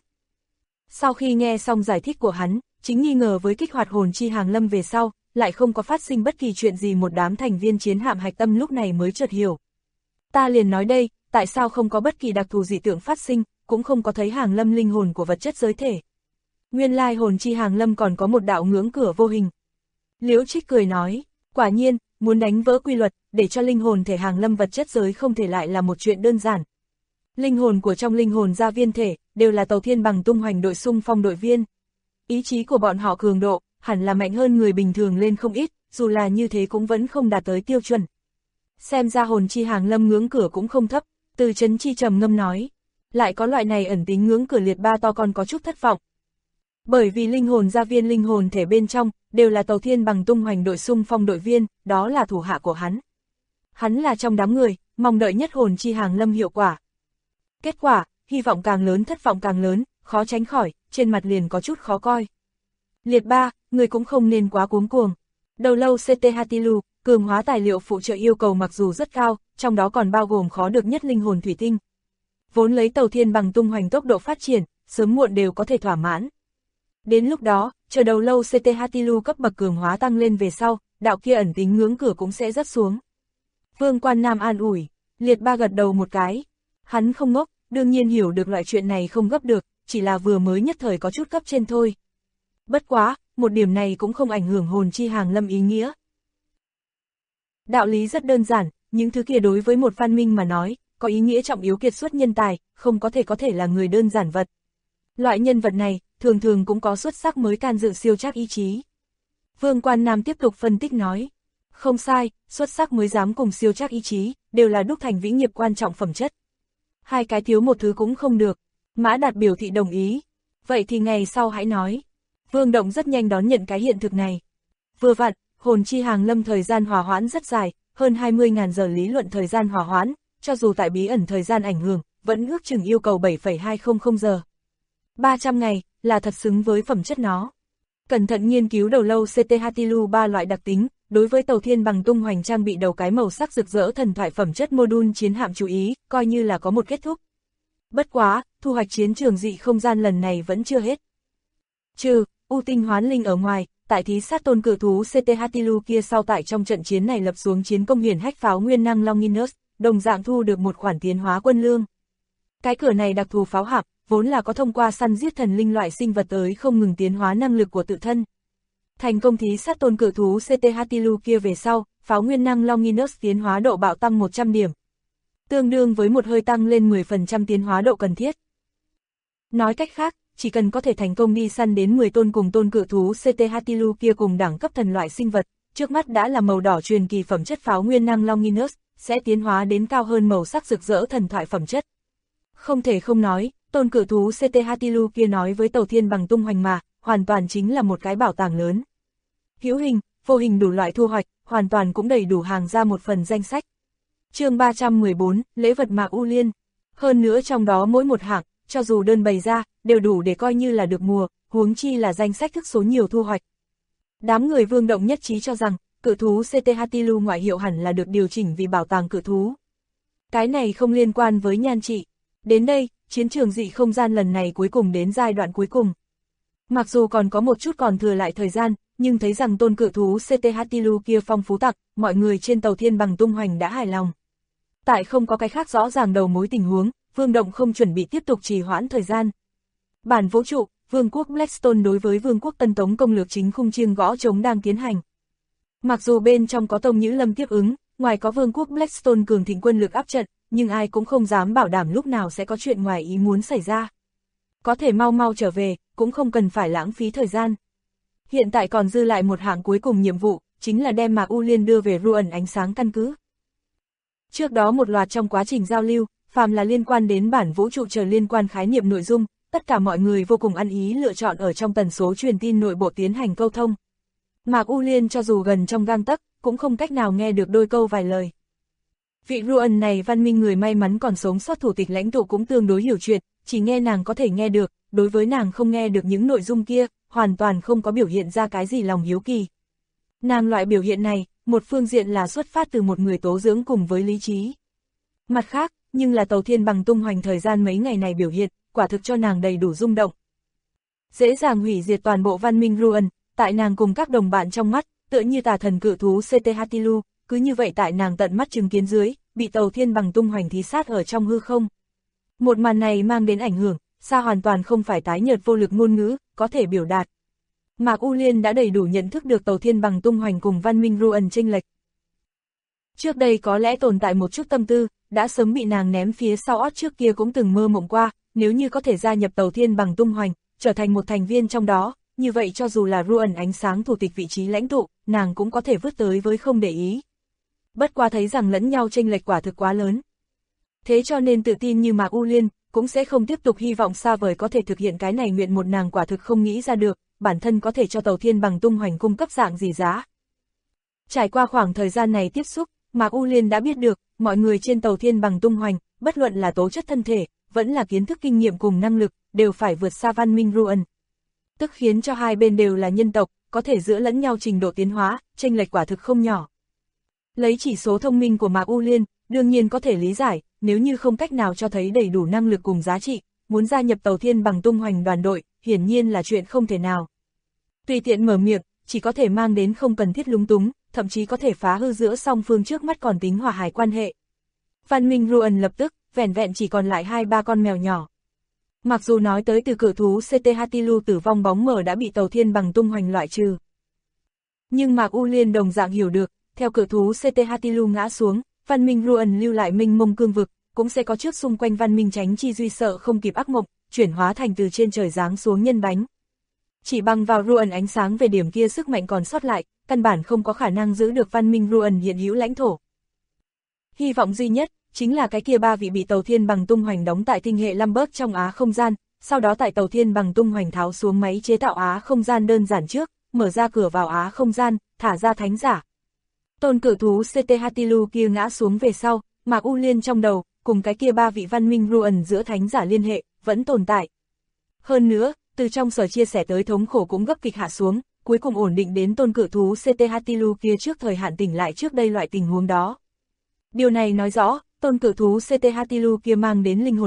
Sau khi nghe xong giải thích của hắn, chính nghi ngờ với kích hoạt hồn chi hàng lâm về sau, lại không có phát sinh bất kỳ chuyện gì một đám thành viên chiến hạm hạch tâm lúc này mới chợt hiểu. Ta liền nói đây, tại sao không có bất kỳ đặc thù dị tượng phát sinh, cũng không có thấy hàng lâm linh hồn của vật chất giới thể. Nguyên lai hồn chi hàng lâm còn có một đạo ngưỡng cửa vô hình. Liễu Trích cười nói, quả nhiên, muốn đánh vỡ quy luật, để cho linh hồn thể hàng lâm vật chất giới không thể lại là một chuyện đơn giản. Linh hồn của trong linh hồn gia viên thể, đều là tàu thiên bằng tung hoành đội xung phong đội viên. Ý chí của bọn họ cường độ, hẳn là mạnh hơn người bình thường lên không ít, dù là như thế cũng vẫn không đạt tới tiêu chuẩn. Xem ra hồn chi hàng lâm ngưỡng cửa cũng không thấp, Từ Chấn Chi trầm ngâm nói. Lại có loại này ẩn tính ngưỡng cửa liệt ba to còn có chút thất vọng. Bởi vì linh hồn gia viên linh hồn thể bên trong, đều là tàu thiên bằng tung hoành đội xung phong đội viên, đó là thủ hạ của hắn. Hắn là trong đám người, mong đợi nhất hồn chi hàng lâm hiệu quả. Kết quả, hy vọng càng lớn thất vọng càng lớn, khó tránh khỏi, trên mặt liền có chút khó coi. Liệt ba, người cũng không nên quá cuống cuồng. Đầu lâu CT Hatilu, cường hóa tài liệu phụ trợ yêu cầu mặc dù rất cao, trong đó còn bao gồm khó được nhất linh hồn thủy tinh. Vốn lấy tàu thiên bằng tung hoành tốc độ phát triển, sớm muộn đều có thể thỏa mãn. Đến lúc đó, chờ đầu lâu CT Hatilu cấp bậc cường hóa tăng lên về sau, đạo kia ẩn tính ngưỡng cửa cũng sẽ rớt xuống. Vương Quan Nam an ủi, Liệt ba gật đầu một cái. Hắn không ngốc, đương nhiên hiểu được loại chuyện này không gấp được, chỉ là vừa mới nhất thời có chút cấp trên thôi. Bất quá, một điểm này cũng không ảnh hưởng hồn chi hàng lâm ý nghĩa. Đạo lý rất đơn giản, những thứ kia đối với một văn minh mà nói, có ý nghĩa trọng yếu kiệt xuất nhân tài, không có thể là người đơn giản vật. Loại nhân vật này, thường thường cũng có xuất sắc mới can dự siêu trác ý chí. Vương Quan Nam tiếp tục phân tích nói, không sai, xuất sắc mới dám cùng siêu trác ý chí, đều là đúc thành vĩ nghiệp quan trọng phẩm chất. Hai cái thiếu một thứ cũng không được. Mã Đạt biểu thị đồng ý. Vậy thì ngày sau hãy nói. Vương Động rất nhanh đón nhận cái hiện thực này. Vừa vặn, hồn chi hàng lâm thời gian hòa hoãn rất dài, hơn 20.000 giờ lý luận thời gian hòa hoãn, cho dù tại bí ẩn thời gian ảnh hưởng, vẫn ước chừng yêu cầu 7,200 giờ. 300 ngày, là thật xứng với phẩm chất nó. Cẩn thận nghiên cứu đầu lâu CT Hatilu 3 loại đặc tính, đối với tàu thiên bằng tung hoành trang bị đầu cái màu sắc rực rỡ thần thoại phẩm chất module chiến hạm chú ý, coi như là có một kết thúc. Bất quá, thu hoạch chiến trường dị không gian lần này vẫn chưa hết. Trừ U Tinh Hoán Linh ở ngoài, tại thí sát tôn cự thú CT-Hatilu kia sau tại trong trận chiến này lập xuống chiến công huyền hách pháo nguyên năng Longinus, đồng dạng thu được một khoản tiến hóa quân lương. Cái cửa này đặc thù pháo hạm, vốn là có thông qua săn giết thần linh loại sinh vật tới không ngừng tiến hóa năng lực của tự thân. Thành công thí sát tôn cự thú CT-Hatilu kia về sau, pháo nguyên năng Longinus tiến hóa độ bạo tăng 100 điểm. Tương đương với một hơi tăng lên 10% tiến hóa độ cần thiết. Nói cách khác, chỉ cần có thể thành công đi săn đến 10 tôn cùng tôn cự thú CT-Hatilu kia cùng đẳng cấp thần loại sinh vật, trước mắt đã là màu đỏ truyền kỳ phẩm chất pháo nguyên năng Longinus, sẽ tiến hóa đến cao hơn màu sắc rực rỡ thần thoại phẩm chất. Không thể không nói, tôn cự thú CT-Hatilu kia nói với Tàu Thiên Bằng tung hoành mà, hoàn toàn chính là một cái bảo tàng lớn. Hữu hình, vô hình đủ loại thu hoạch, hoàn toàn cũng đầy đủ hàng ra một phần danh sách. Chương 314, lễ vật Mạc U Liên. Hơn nữa trong đó mỗi một hạng, cho dù đơn bày ra, đều đủ để coi như là được mùa, huống chi là danh sách thức số nhiều thu hoạch. Đám người Vương Động nhất trí cho rằng, cự thú CT-Hatilu ngoại hiệu hẳn là được điều chỉnh vì bảo tàng cự thú. Cái này không liên quan với nhan trị. Đến đây, chiến trường dị không gian lần này cuối cùng đến giai đoạn cuối cùng. Mặc dù còn có một chút còn thừa lại thời gian, nhưng thấy rằng tôn cự thú CT-Hatilu kia phong phú tặc, mọi người trên Tàu Thiên Bằng tung hoành đã hài lòng. Tại không có cái khác rõ ràng đầu mối tình huống, Vương Động không chuẩn bị tiếp tục trì hoãn thời gian. Bản vũ trụ, Vương quốc Blackstone đối với Vương quốc Tân Tống công lược chính khung chiêng gõ trống đang tiến hành. Mặc dù bên trong có Tông Nhữ Lâm tiếp ứng, ngoài có Vương quốc Blackstone cường thịnh quân lực áp trận, nhưng ai cũng không dám bảo đảm lúc nào sẽ có chuyện ngoài ý muốn xảy ra. Có thể mau mau trở về, cũng không cần phải lãng phí thời gian. Hiện tại còn dư lại một hạng cuối cùng nhiệm vụ, chính là đem Mạc U Liên đưa về Ruộng ánh sáng căn cứ. Trước đó một loạt trong quá trình giao lưu, phàm là liên quan đến bản vũ trụ trở liên quan khái niệm nội dung, tất cả mọi người vô cùng ăn ý lựa chọn ở trong tần số truyền tin nội bộ tiến hành câu thông. Mạc U Liên cho dù gần trong gang tấc, cũng không cách nào nghe được đôi câu vài lời. Vị Ruộng này văn minh người may mắn còn sống sót thủ tịch lãnh tụ cũng tương đối hiểu chuyện, chỉ nghe nàng có thể nghe được, đối với nàng không nghe được những nội dung kia, hoàn toàn không có biểu hiện ra cái gì lòng hiếu kỳ. Nàng loại biểu hiện này, một phương diện là xuất phát từ một người tố dưỡng cùng với lý trí. Mặt khác, nhưng là Tàu Thiên Bằng tung hoành thời gian mấy ngày này biểu hiện, quả thực cho nàng đầy đủ rung động. Dễ dàng hủy diệt toàn bộ văn minh Ruộng, tại nàng cùng các đồng bạn trong mắt, tựa như tà thần cự thú CT-Hatilu, cứ như vậy tại nàng tận mắt chứng kiến dưới, bị Tàu Thiên Bằng tung hoành thí sát ở trong hư không. Một màn này mang đến ảnh hưởng, xa hoàn toàn không phải tái nhợt vô lực ngôn ngữ, có thể biểu đạt. Mạc U Liên đã đầy đủ nhận thức được Tàu Thiên Bằng tung hoành cùng văn minh Ruộng chênh lệch. Trước đây có lẽ tồn tại một chút tâm tư, đã sớm bị nàng ném phía sau ót trước kia cũng từng mơ mộng qua, nếu như có thể gia nhập Tàu Thiên Bằng tung hoành, trở thành một thành viên trong đó, như vậy cho dù là Ruộng ánh sáng thủ tịch vị trí lãnh tụ, nàng cũng có thể vứt tới với không để ý. Bất qua thấy rằng lẫn nhau chênh lệch quả thực quá lớn. Thế cho nên tự tin như Mạc U Liên, cũng sẽ không tiếp tục hy vọng xa vời có thể thực hiện cái này nguyện một nàng quả thực không nghĩ ra được, bản thân có thể cho Tàu Thiên Bằng tung hoành cung cấp dạng gì giá. Trải qua khoảng thời gian này tiếp xúc, Mạc U Liên đã biết được, mọi người trên Tàu Thiên Bằng tung hoành, bất luận là tố chất thân thể, vẫn là kiến thức kinh nghiệm cùng năng lực, đều phải vượt xa văn minh Ruộng. Tức khiến cho hai bên đều là nhân tộc, có thể giữa lẫn nhau trình độ tiến hóa, chênh lệch quả thực không nhỏ. Lấy chỉ số thông minh của Mạc U Liên, đương nhiên có thể lý giải, nếu như không cách nào cho thấy đầy đủ năng lực cùng giá trị, muốn gia nhập Tàu Thiên Bằng tung hoành đoàn đội, hiển nhiên là chuyện không thể nào. Tùy tiện mở miệng, chỉ có thể mang đến không cần thiết lúng túng, thậm chí có thể phá hư giữa song phương trước mắt còn tính hòa hài quan hệ. Văn minh Ruộng lập tức, vẻn vẹn chỉ còn lại 2-3 con mèo nhỏ. Mặc dù nói tới từ cự thú CT-Hatilu tử vong bóng mờ đã bị Tàu Thiên Bằng tung hoành loại trừ. Nhưng Mạc U Liên đồng dạng hiểu được, theo cự thú CT-Hatilu ngã xuống, văn minh Ruộng lưu lại mênh mông cương vực, cũng sẽ có trước xung quanh văn minh tránh chi duy sợ không kịp ác mộng, chuyển hóa thành từ trên trời giáng xuống nhân bánh. Chỉ bằng vào Ruộng ánh sáng về điểm kia sức mạnh còn sót lại, căn bản không có khả năng giữ được văn minh Ruộng hiện hữu lãnh thổ. Hy vọng duy nhất, chính là cái kia 3 vị bị Tàu Thiên Bằng tung hoành đóng tại tinh hệ Lambert trong Á không gian, sau đó tại Tàu Thiên Bằng tung hoành tháo xuống máy chế tạo Á không gian đơn giản trước, mở ra cửa vào Á không gian, thả ra thánh giả. Tôn cự thú CT-Hatilu kia ngã xuống về sau, Mạc U Liên trong đầu, cùng cái kia 3 vị văn minh Ruộng giữa thánh giả liên hệ, vẫn tồn tại. Hơn nữa, từ trong sở chia sẻ tới thống khổ cũng gấp kịch hạ xuống, cuối cùng ổn định đến tôn cự thú CT-Hatilu kia trước thời hạn tỉnh lại trước đây loại tình huống đó. Điều này nói rõ, tôn cự thú CT-Hatilu kia mang đến linh hồn đau,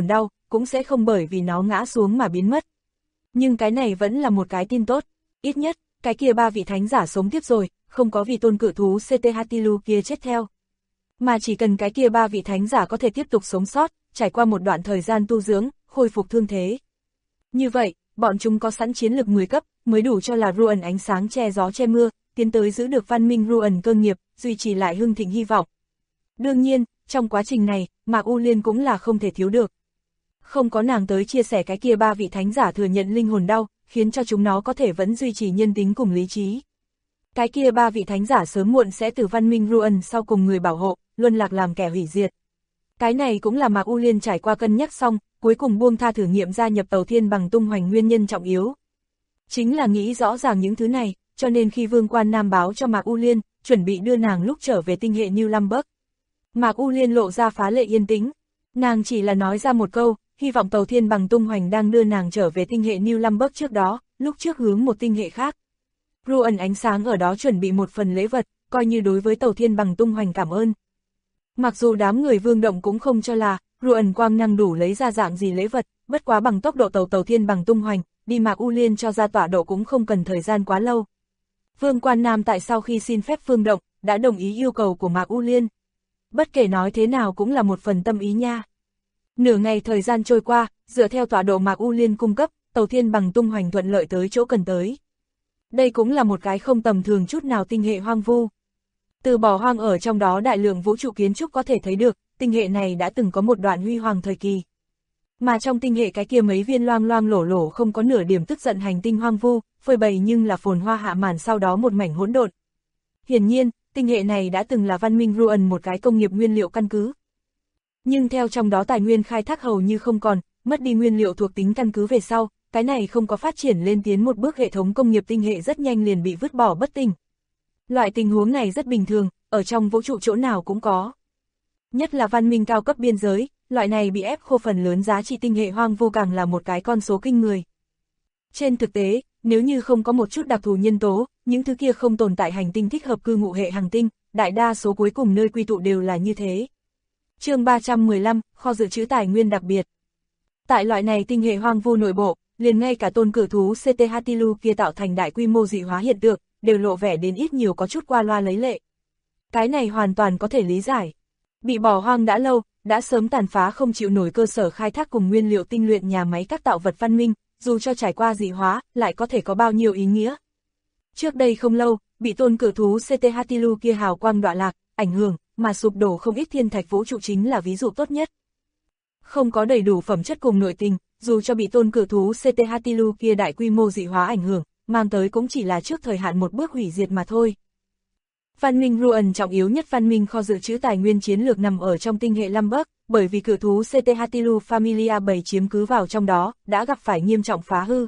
cũng sẽ không bởi vì nó ngã xuống mà biến mất. Nhưng cái này vẫn là một cái tin tốt, ít nhất, cái kia 3 vị thánh giả sống tiếp rồi, không có vì tôn cự thú Cthulhu kia chết theo. Mà chỉ cần cái kia 3 vị thánh giả có thể tiếp tục sống sót, trải qua một đoạn thời gian tu dưỡng, khôi phục thương thế. Như vậy, bọn chúng có sẵn chiến lực 10 cấp, mới đủ cho là Ruan ánh sáng che gió che mưa, tiến tới giữ được văn minh Ruan cơ nghiệp, duy trì lại hưng thịnh hy vọng. Đương nhiên, trong quá trình này, Mạc U Liên cũng là không thể thiếu được. Không có nàng tới chia sẻ cái kia 3 vị thánh giả thừa nhận linh hồn đau, khiến cho chúng nó có thể vẫn duy trì nhân tính cùng lý trí. Cái kia 3 vị thánh giả sớm muộn sẽ từ văn minh Ruan sau cùng người bảo hộ, luân lạc làm kẻ hủy diệt. Cái này cũng là Mạc U Liên trải qua cân nhắc xong, cuối cùng buông tha thử nghiệm gia nhập Tàu Thiên Bằng tung hoành nguyên nhân trọng yếu. Chính là nghĩ rõ ràng những thứ này, cho nên khi Vương Quan Nam báo cho Mạc U Liên, chuẩn bị đưa nàng lúc trở về tinh hệ New Lamberg. Mạc U Liên lộ ra phá lệ yên tĩnh, nàng chỉ là nói ra một câu, hy vọng Tàu Thiên Bằng tung hoành đang đưa nàng trở về tinh hệ New Lamberg trước đó, lúc trước hướng một tinh hệ khác. Ruan ánh sáng ở đó chuẩn bị một phần lễ vật, coi như đối với Tàu Thiên Bằng tung hoành cảm ơn. Mặc dù đám người Vương Động cũng không cho là Ruan quang năng đủ lấy ra dạng gì lễ vật, bất quá bằng tốc độ Tàu Thiên Bằng tung hoành, đi Mạc U Liên cho ra tọa độ cũng không cần thời gian quá lâu. Vương Quan Nam tại sau khi xin phép Vương Động, đã đồng ý yêu cầu của Mạc U Liên. Bất kể nói thế nào cũng là một phần tâm ý nha. Nửa ngày thời gian trôi qua, dựa theo tọa độ Mạc U Liên cung cấp, Tàu Thiên Bằng tung hoành thuận lợi tới chỗ cần tới. Đây cũng là một cái không tầm thường chút nào tinh hệ hoang vu. Từ bỏ hoang ở trong đó đại lượng vũ trụ kiến trúc có thể thấy được, tinh hệ này đã từng có một đoạn huy hoàng thời kỳ. Mà trong tinh hệ cái kia mấy viên loang loang lổ lổ không có nửa điểm tức giận hành tinh hoang vu, phơi bày nhưng là phồn hoa hạ màn sau đó một mảnh hỗn độn. Hiển nhiên, tinh hệ này đã từng là văn minh Ruan một cái công nghiệp nguyên liệu căn cứ. Nhưng theo trong đó tài nguyên khai thác hầu như không còn, mất đi nguyên liệu thuộc tính căn cứ về sau, cái này không có phát triển lên tiến một bước hệ thống công nghiệp tinh hệ rất nhanh liền bị vứt bỏ bất tỉnh. Loại tình huống này rất bình thường, ở trong vũ trụ chỗ nào cũng có. Nhất là văn minh cao cấp biên giới, loại này bị ép khô phần lớn giá trị tinh hệ hoang vu càng là một cái con số kinh người. Trên thực tế, nếu như không có một chút đặc thù nhân tố, những thứ kia không tồn tại hành tinh thích hợp cư ngụ hệ hành tinh, đại đa số cuối cùng nơi quy tụ đều là như thế. Chương 315, kho dự trữ tài nguyên đặc biệt. Tại loại này tinh hệ hoang vu nội bộ, liền ngay cả tôn cử thú Cthulhu kia tạo thành đại quy mô dị hóa hiện tượng, đều lộ vẻ đến ít nhiều có chút qua loa lấy lệ. Cái này hoàn toàn có thể lý giải. Bị bỏ hoang đã lâu, đã sớm tàn phá không chịu nổi cơ sở khai thác cùng nguyên liệu tinh luyện nhà máy các tạo vật văn minh, dù cho trải qua dị hóa, lại có thể có bao nhiêu ý nghĩa. Trước đây không lâu, bị tôn cử thú Cthulhu kia hào quang đọa lạc, ảnh hưởng, mà sụp đổ không ít thiên thạch vũ trụ chính là ví dụ tốt nhất. Không có đầy đủ phẩm chất cùng nội tình, dù cho bị tôn cử thú Cthulhu kia đại quy mô dị hóa ảnh hưởng, mang tới cũng chỉ là trước thời hạn một bước hủy diệt mà thôi. Văn minh Ruan trọng yếu nhất văn minh kho dự trữ tài nguyên chiến lược nằm ở trong tinh hệ Lamberg, bởi vì cự thú Cthulhu Familia 7 chiếm cứ vào trong đó, đã gặp phải nghiêm trọng phá hư.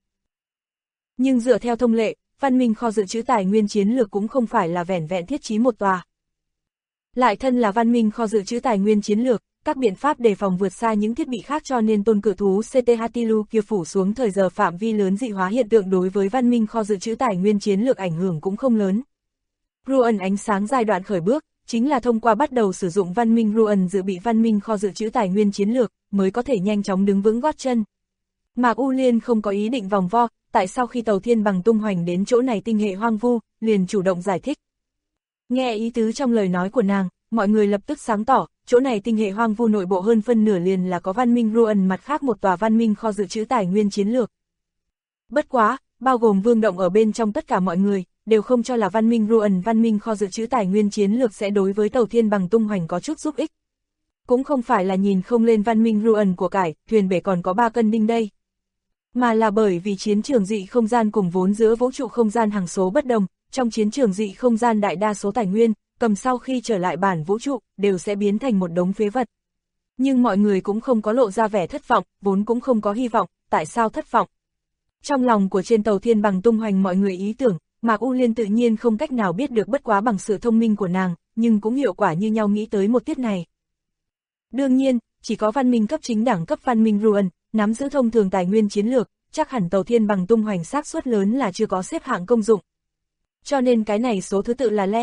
Nhưng dựa theo thông lệ, văn minh kho dự trữ tài nguyên chiến lược cũng không phải là vẻn vẹn thiết trí một tòa. Lại thân là văn minh kho dự trữ tài nguyên chiến lược, các biện pháp đề phòng vượt xa những thiết bị khác cho nên tôn cự thú Cthulhu kia phủ xuống thời giờ phạm vi lớn dị hóa hiện tượng đối với văn minh kho dự trữ tài nguyên chiến lược ảnh hưởng cũng không lớn. Ruan ánh sáng giai đoạn khởi bước, chính là thông qua bắt đầu sử dụng văn minh Ruan dự bị văn minh kho dự trữ tài nguyên chiến lược, mới có thể nhanh chóng đứng vững gót chân. Mạc U Liên không có ý định vòng vo, tại sao khi Tàu Thiên Bằng tung hoành đến chỗ này tinh hệ hoang vu, liền chủ động giải thích. Nghe ý tứ trong lời nói của nàng, mọi người lập tức sáng tỏ, chỗ này tinh hệ hoang vu nội bộ hơn phân nửa liền là có văn minh Ruan mặt khác một tòa văn minh kho dự trữ tài nguyên chiến lược. Bất quá, bao gồm Vương Động ở bên trong tất cả mọi người, đều không cho là văn minh Ruan văn minh kho dự trữ tài nguyên chiến lược sẽ đối với Tàu Thiên Bằng tung hoành có chút giúp ích. Cũng không phải là nhìn không lên văn minh Ruan của cải, thuyền bể còn có 3 cân đinh đây. Mà là bởi vì chiến trường dị không gian cùng vốn giữa vũ trụ không gian hàng số bất đồng, trong chiến trường dị không gian đại đa số tài nguyên, cầm sau khi trở lại bản vũ trụ, đều sẽ biến thành một đống phế vật. Nhưng mọi người cũng không có lộ ra vẻ thất vọng, vốn cũng không có hy vọng, tại sao thất vọng? Trong lòng của trên Tàu Thiên Bằng tung hoành mọi người ý tưởng, Mạc U Liên tự nhiên không cách nào biết được bất quá bằng sự thông minh của nàng, nhưng cũng hiệu quả như nhau nghĩ tới một tiết này. Đương nhiên, chỉ có văn minh cấp chính đẳng cấp văn minh Ruan, nắm giữ thông thường tài nguyên chiến lược, chắc hẳn Tàu Thiên Bằng tung hoành xác suất lớn là chưa có xếp hạng công dụng. Cho nên cái này số thứ tự là Le,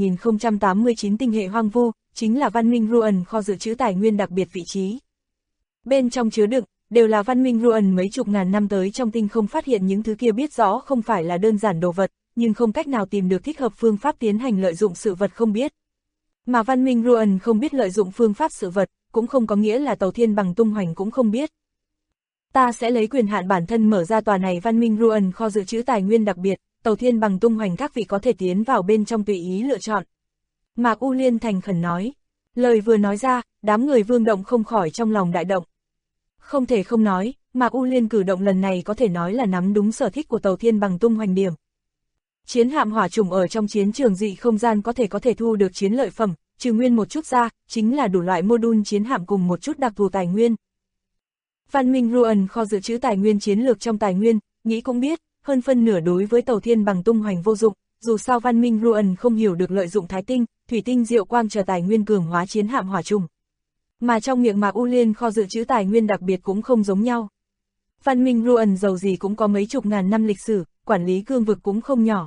310.089 tinh hệ hoang vu, chính là văn minh Ruan kho dự trữ tài nguyên đặc biệt vị trí. Bên trong chứa đựng, đều là văn minh Ruan mấy chục ngàn năm tới trong tinh không phát hiện những thứ kia biết rõ không phải là đơn giản đồ vật, nhưng không cách nào tìm được thích hợp phương pháp tiến hành lợi dụng sự vật không biết. Mà văn minh Ruan không biết lợi dụng phương pháp sự vật, cũng không có nghĩa là Tàu Thiên Bằng tung hoành cũng không biết. Ta sẽ lấy quyền hạn bản thân mở ra tòa này văn minh Ruan kho dự trữ tài nguyên đặc biệt, Tàu Thiên Bằng tung hoành các vị có thể tiến vào bên trong tùy ý lựa chọn. Mạc U Liên thành khẩn nói. Lời vừa nói ra, đám người Vương Động không khỏi trong lòng đại động. Không thể không nói, Mạc U Liên cử động lần này có thể nói là nắm đúng sở thích của Tàu Thiên Bằng tung hoành điểm. Chiến hạm hỏa trùng ở trong chiến trường dị không gian có thể thu được chiến lợi phẩm, trừ nguyên một chút ra, chính là đủ loại module chiến hạm cùng một chút đặc thù tài nguyên. Văn minh Ruan kho dự trữ tài nguyên chiến lược trong tài nguyên, nghĩ cũng biết, hơn phân nửa đối với Tàu Thiên Bằng tung hoành vô dụng, dù sao văn minh Ruan không hiểu được lợi dụng thái tinh, thủy tinh diệu quang chờ tài nguyên cường hóa chiến hạm hỏa trùng. Mà trong miệng Mạc U Liên kho dự trữ tài nguyên đặc biệt cũng không giống nhau. Văn minh Ruan giàu gì cũng có mấy chục ngàn năm lịch sử, quản lý cương vực cũng không nhỏ.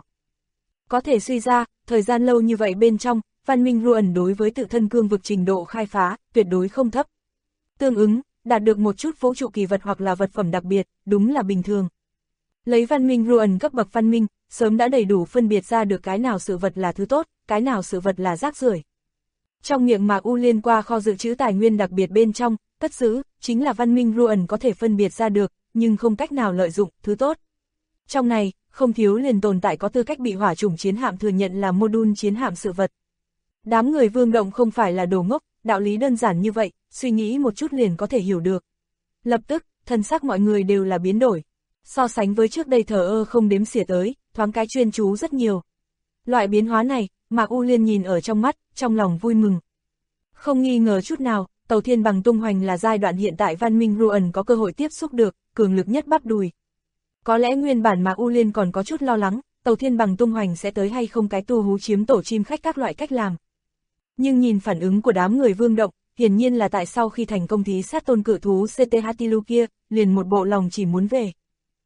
Có thể suy ra, thời gian lâu như vậy bên trong, văn minh Ruan đối với tự thân cương vực trình độ khai phá, tuyệt đối không thấp. Tương ứng, đạt được một chút vũ trụ kỳ vật hoặc là vật phẩm đặc biệt, đúng là bình thường. Lấy văn minh Ruan cấp bậc văn minh, sớm đã đầy đủ phân biệt ra được cái nào sự vật là thứ tốt, cái nào sự vật là rác rưởi. Trong miệng Mạc U Liên qua kho dự trữ tài nguyên đặc biệt bên trong, cất giữ, chính là văn minh Ruan có thể phân biệt ra được, nhưng không cách nào lợi dụng, thứ tốt. Trong này, không thiếu liền tồn tại có tư cách bị hỏa chủng chiến hạm thừa nhận là module chiến hạm sự vật. Đám người Vương Động không phải là đồ ngốc, đạo lý đơn giản như vậy, suy nghĩ một chút liền có thể hiểu được. Lập tức, thân sắc mọi người đều là biến đổi. So sánh với trước đây thờ ơ không đếm xỉa tới, thoáng cái chuyên chú rất nhiều. Loại biến hóa này, Mạc U Liên nhìn ở trong mắt, trong lòng vui mừng. Không nghi ngờ chút nào, Tàu Thiên Bằng tung hoành là giai đoạn hiện tại văn minh Ruan có cơ hội tiếp xúc được, cường lực nhất bắp đùi. Có lẽ nguyên bản Mạc U Liên còn có chút lo lắng, Tàu Thiên Bằng tung hoành sẽ tới hay không cái tu hú chiếm tổ chim khách các loại cách làm. Nhưng nhìn phản ứng của đám người Vương Động, hiển nhiên là tại sau khi thành công thí sát tôn cự thú CTHTLU kia, liền một bộ lòng chỉ muốn về.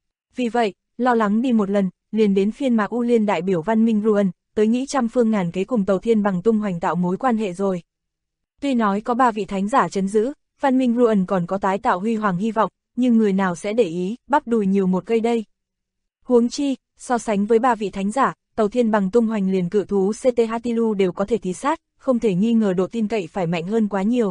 Vì vậy, lo lắng đi một lần, liền đến phiên Mạc U Liên đại biểu văn minh Ruan, tới nghĩ trăm phương ngàn kế cùng Tàu Thiên Bằng tung hoành tạo mối quan hệ rồi. Tuy nói có 3 vị thánh giả trấn giữ, văn minh Ruan còn có tái tạo huy hoàng hy vọng, nhưng người nào sẽ để ý, bắp đùi nhiều một cây đây. Huống chi, so sánh với 3 vị thánh giả, Tàu Thiên Bằng tung hoành liền cự thú CTHTLU đều có thể thí sát, không thể nghi ngờ độ tin cậy phải mạnh hơn quá nhiều.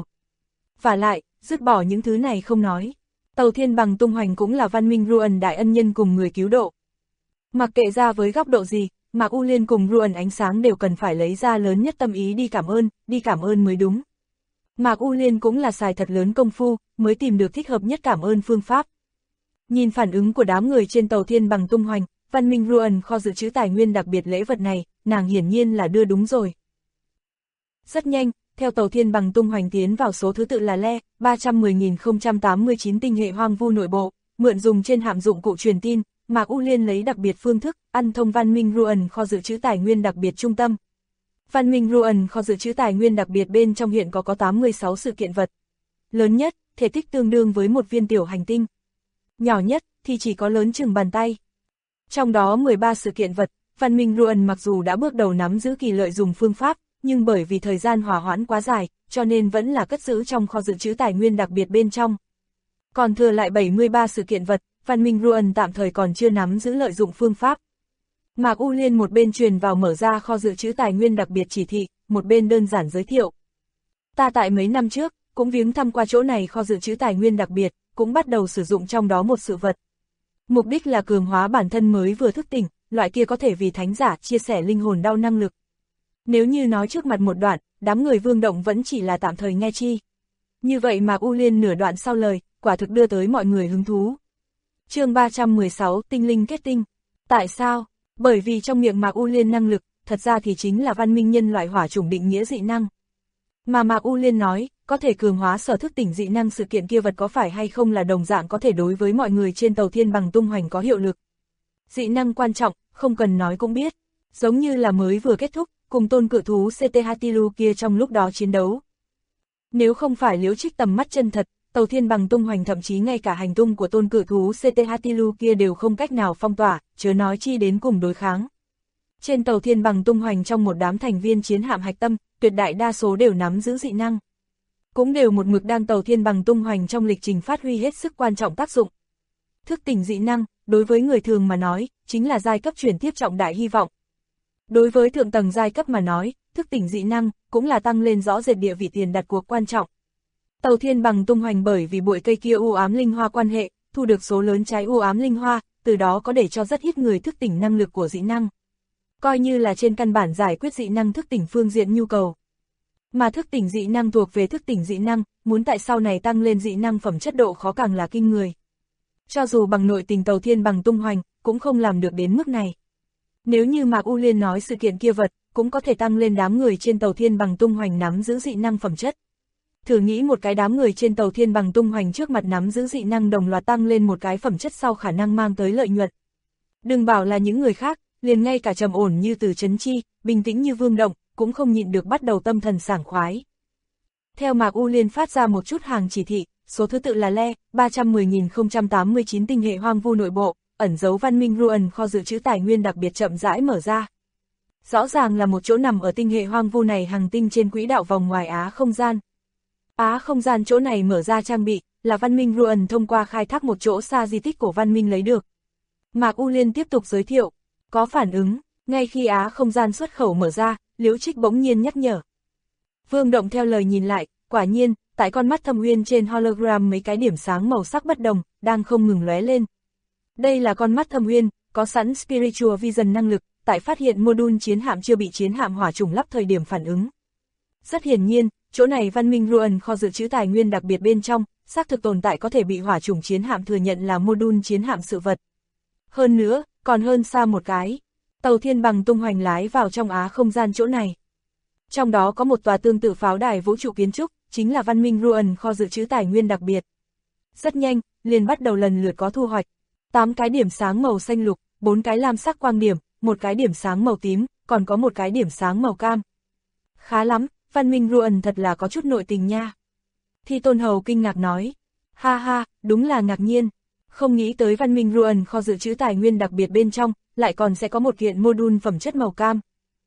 Và lại, dứt bỏ những thứ này không nói, Tàu Thiên Bằng tung hoành cũng là văn minh Ruan đại ân nhân cùng người cứu độ. Mặc kệ ra với góc độ gì, Mạc U Liên cùng Ruan ánh sáng đều cần phải lấy ra lớn nhất tâm ý đi cảm ơn mới đúng. Mạc U Liên cũng là xài thật lớn công phu, mới tìm được thích hợp nhất cảm ơn phương pháp. Nhìn phản ứng của đám người trên Tàu Thiên Bằng tung hoành, văn minh Ruan kho dự trữ tài nguyên đặc biệt lễ vật này, nàng hiển nhiên là đưa đúng rồi. Rất nhanh, theo Tàu Thiên Bằng tung hoành tiến vào số thứ tự là Le, 310.089 tinh hệ hoang vu nội bộ, mượn dùng trên hạm dụng cụ truyền tin, Mạc U Liên lấy đặc biệt phương thức, ăn thông văn minh Ruan kho dự trữ tài nguyên đặc biệt trung tâm. Văn minh Ruan kho dự trữ tài nguyên đặc biệt bên trong hiện có 86 sự kiện vật. Lớn nhất, thể tích tương đương với một viên tiểu hành tinh. Nhỏ nhất, thì chỉ có lớn chừng bàn tay. Trong đó 13 sự kiện vật, văn minh Ruan mặc dù đã bước đầu nắm giữ kỳ lợi dùng phương pháp, nhưng bởi vì thời gian hòa hoãn quá dài, cho nên vẫn là cất giữ trong kho dự trữ tài nguyên đặc biệt bên trong. Còn thừa lại 73 sự kiện vật, văn minh Ruan tạm thời còn chưa nắm giữ lợi dụng phương pháp. Mạc U Liên một bên truyền vào mở ra kho dự trữ tài nguyên đặc biệt chỉ thị, một bên đơn giản giới thiệu. Ta tại mấy năm trước, cũng viếng thăm qua chỗ này kho dự trữ tài nguyên đặc biệt, cũng bắt đầu sử dụng trong đó một sự vật. Mục đích là cường hóa bản thân mới vừa thức tỉnh, loại kia có thể vì thánh giả chia sẻ linh hồn đau năng lực. Nếu như nói trước mặt một đoạn, đám người Vương Động vẫn chỉ là tạm thời nghe chi. Như vậy Mạc U Liên nửa đoạn sau lời, quả thực đưa tới mọi người hứng thú. Chương 316, tinh linh kết tinh. Tại sao? Bởi vì trong miệng Mạc U Liên năng lực, thật ra thì chính là văn minh nhân loại hỏa chủng định nghĩa dị năng. Mà Mạc U Liên nói, có thể cường hóa sở thức tỉnh dị năng sự kiện kia vật có phải hay không là đồng dạng có thể đối với mọi người trên Tàu Thiên Bằng tung hoành có hiệu lực. Dị năng quan trọng, không cần nói cũng biết. Giống như là mới vừa kết thúc, cùng tôn cự thú CTHTLU kia trong lúc đó chiến đấu. Nếu không phải liễu trích tầm mắt chân thật, Tàu Thiên Bằng tung hoành thậm chí ngay cả hành tung của tôn cự thú CTHTLU kia đều không cách nào phong tỏa, chớ nói chi đến cùng đối kháng. Trên Tàu Thiên Bằng tung hoành trong một đám thành viên chiến hạm hạch tâm, tuyệt đại đa số đều nắm giữ dị năng. cũng đều một mực đang tàu thiên bằng tung hoành trong lịch trình phát huy hết sức quan trọng tác dụng. Thức tỉnh dị năng, đối với người thường mà nói, chính là giai cấp chuyển tiếp trọng đại hy vọng. Đối với thượng tầng giai cấp mà nói, thức tỉnh dị năng, cũng là tăng lên rõ rệt địa vị tiền đặt cuộc quan trọng. Tàu thiên bằng tung hoành bởi vì bụi cây kia u ám linh hoa quan hệ, thu được số lớn trái u ám linh hoa, từ đó có để cho rất ít người thức tỉnh năng lực của dị năng. Coi như là trên căn bản giải quyết dị năng thức tỉnh phương diện nhu cầu. Mà thức tỉnh dị năng thuộc về thức tỉnh dị năng, muốn tại sau này tăng lên dị năng phẩm chất độ khó càng là kinh người. Cho dù bằng nội tình tàu thiên bằng tung hoành, cũng không làm được đến mức này. Nếu như Mạc U Liên nói sự kiện kia vật, cũng có thể tăng lên đám người trên tàu thiên bằng tung hoành nắm giữ dị năng phẩm chất. Thử nghĩ một cái đám người trên tàu thiên bằng tung hoành trước mặt nắm giữ dị năng đồng loạt tăng lên một cái phẩm chất sau khả năng mang tới lợi nhuận. Đừng bảo là những người khác, liền ngay cả trầm ổn như Từ Chấn Chi, bình tĩnh như Vương Động, cũng không nhịn được bắt đầu tâm thần sảng khoái. Theo Mạc U Liên phát ra một chút hàng chỉ thị, số thứ tự là Le, 310.089 tinh hệ hoang vu nội bộ, ẩn giấu văn minh Ruan kho dự trữ tài nguyên đặc biệt chậm rãi mở ra. Rõ ràng là một chỗ nằm ở tinh hệ hoang vu này hành tinh trên quỹ đạo vòng ngoài Á không gian. Á không gian chỗ này mở ra trang bị, là văn minh Ruan thông qua khai thác một chỗ xa di tích của văn minh lấy được. Mạc U Liên tiếp tục giới thiệu, có phản ứng, ngay khi Á không gian xuất khẩu mở ra, Liễu Trích bỗng nhiên nhắc nhở. Vương Động theo lời nhìn lại, quả nhiên, tại con mắt Thâm Uyên trên hologram mấy cái điểm sáng màu sắc bất đồng, đang không ngừng lóe lên. Đây là con mắt Thâm Uyên, có sẵn Spiritual Vision năng lực, tại phát hiện module chiến hạm chưa bị chiến hạm hỏa trùng lắp thời điểm phản ứng. Rất hiển nhiên, chỗ này văn minh Ruan kho dự trữ tài nguyên đặc biệt bên trong, xác thực tồn tại có thể bị hỏa trùng chiến hạm thừa nhận là module chiến hạm sự vật. Hơn nữa, còn hơn xa một cái, tàu thiên bằng tung hoành lái vào trong Á không gian chỗ này. Trong đó có một tòa tương tự pháo đài vũ trụ kiến trúc, chính là văn minh Ruan kho dự trữ tài nguyên đặc biệt. Rất nhanh, liền bắt đầu lần lượt có thu hoạch. 8 cái điểm sáng màu xanh lục, 4 cái lam sắc quang điểm, 1 cái điểm sáng màu tím, còn có 1 cái điểm sáng màu cam. Khá lắm, văn minh Ruan thật là có chút nội tình nha. Thi Tôn Hầu kinh ngạc nói. Ha ha, đúng là ngạc nhiên. Không nghĩ tới văn minh Ruan kho dự trữ tài nguyên đặc biệt bên trong, lại còn sẽ có một kiện module phẩm chất màu cam.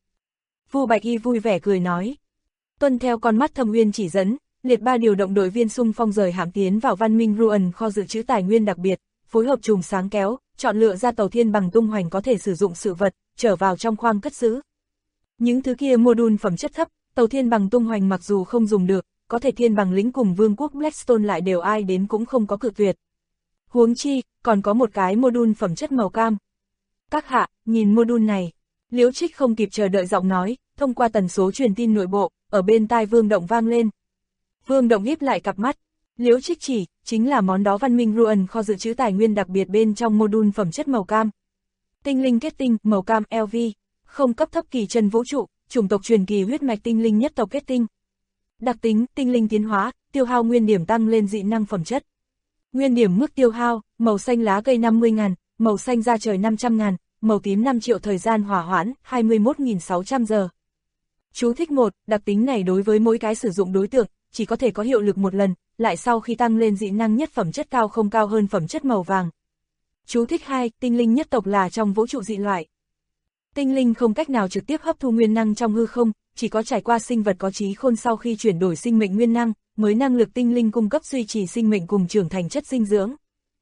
Vu Bạch Y vui vẻ cười nói. Tuân theo con mắt Thâm Uyên chỉ dẫn, liệt 3 điều động đội viên xung phong rời hạm tiến vào văn minh Ruan kho dự trữ tài nguyên đặc biệt, phối hợp chùm sáng kéo, chọn lựa ra tàu thiên bằng tung hoành có thể sử dụng sự vật, trở vào trong khoang cất giữ. Những thứ kia module phẩm chất thấp, tàu thiên bằng tung hoành mặc dù không dùng được, có thể thiên bằng lĩnh cùng vương quốc Blackstone lại đều ai đến cũng không có cự tuyệt. Huống chi, còn có một cái module phẩm chất màu cam. Các hạ, nhìn module này. Liễu Trích không kịp chờ đợi giọng nói, thông qua tần số truyền tin nội bộ, ở bên tai Vương Động vang lên. Vương Động híp lại cặp mắt. Liễu Trích chỉ, chính là món đó văn minh Ruan kho dự trữ tài nguyên đặc biệt bên trong module phẩm chất màu cam. Tinh linh kết tinh, màu cam LV, không cấp thấp kỳ chân vũ trụ, chủng tộc truyền kỳ huyết mạch tinh linh nhất tộc kết tinh. Đặc tính, tinh linh tiến hóa, tiêu hao nguyên điểm tăng lên dị năng phẩm chất. Nguyên điểm mức tiêu hao, màu xanh lá cây 50.000, màu xanh da trời 500.000, màu tím 5 triệu thời gian hỏa hoãn, 21.600 giờ. Chú thích 1, đặc tính này đối với mỗi cái sử dụng đối tượng, chỉ có thể có hiệu lực một lần, lại sau khi tăng lên dị năng nhất phẩm chất cao không cao hơn phẩm chất màu vàng. Chú thích 2, tinh linh nhất tộc là trong vũ trụ dị loại. Tinh linh không cách nào trực tiếp hấp thu nguyên năng trong hư không, chỉ có trải qua sinh vật có trí khôn sau khi chuyển đổi sinh mệnh nguyên năng, mới năng lực tinh linh cung cấp duy trì sinh mệnh cùng trưởng thành chất dinh dưỡng.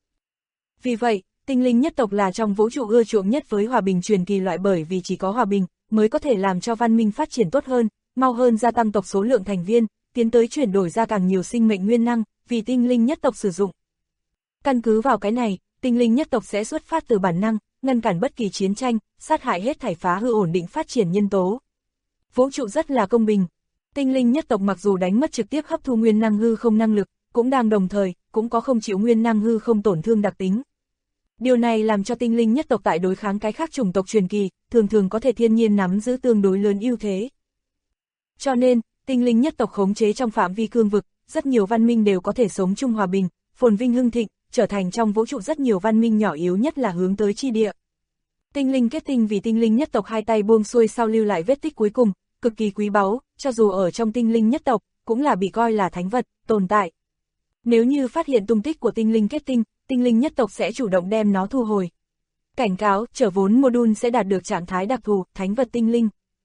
Vì vậy, tinh linh nhất tộc là trong vũ trụ ưa chuộng nhất với hòa bình truyền kỳ loại bởi vì chỉ có hòa bình, mới có thể làm cho văn minh phát triển tốt hơn, mau hơn gia tăng tộc số lượng thành viên, tiến tới chuyển đổi ra càng nhiều sinh mệnh nguyên năng, vì tinh linh nhất tộc sử dụng. Căn cứ vào cái này, tinh linh nhất tộc sẽ xuất phát từ bản năng, ngăn cản bất kỳ chiến tranh, sát hại hết thảy phá hư ổn định phát triển nhân tố. Vũ trụ rất là công bình. Tinh linh nhất tộc mặc dù đánh mất trực tiếp hấp thu nguyên năng hư không năng lực, cũng đang đồng thời, cũng có không chịu nguyên năng hư không tổn thương đặc tính. Điều này làm cho tinh linh nhất tộc tại đối kháng cái khác chủng tộc truyền kỳ, thường thường có thể thiên nhiên nắm giữ tương đối lớn ưu thế. Cho nên, tinh linh nhất tộc khống chế trong phạm vi cương vực, rất nhiều văn minh đều có thể sống chung hòa bình, phồn vinh hưng thịnh, trở thành trong vũ trụ rất nhiều văn minh nhỏ yếu nhất là hướng tới chi địa. Tinh linh kết tinh vì tinh linh nhất tộc hai tay buông xuôi sau lưu lại vết tích cuối cùng, cực kỳ quý báu, cho dù ở trong tinh linh nhất tộc, cũng là bị coi là thánh vật, tồn tại. Nếu như phát hiện tung tích của tinh linh kết tinh, tinh linh nhất tộc sẽ chủ động đem nó thu hồi. Cảnh cáo, trở vốn module sẽ đạt được trạng thái đặc thù, thánh vật tinh linh.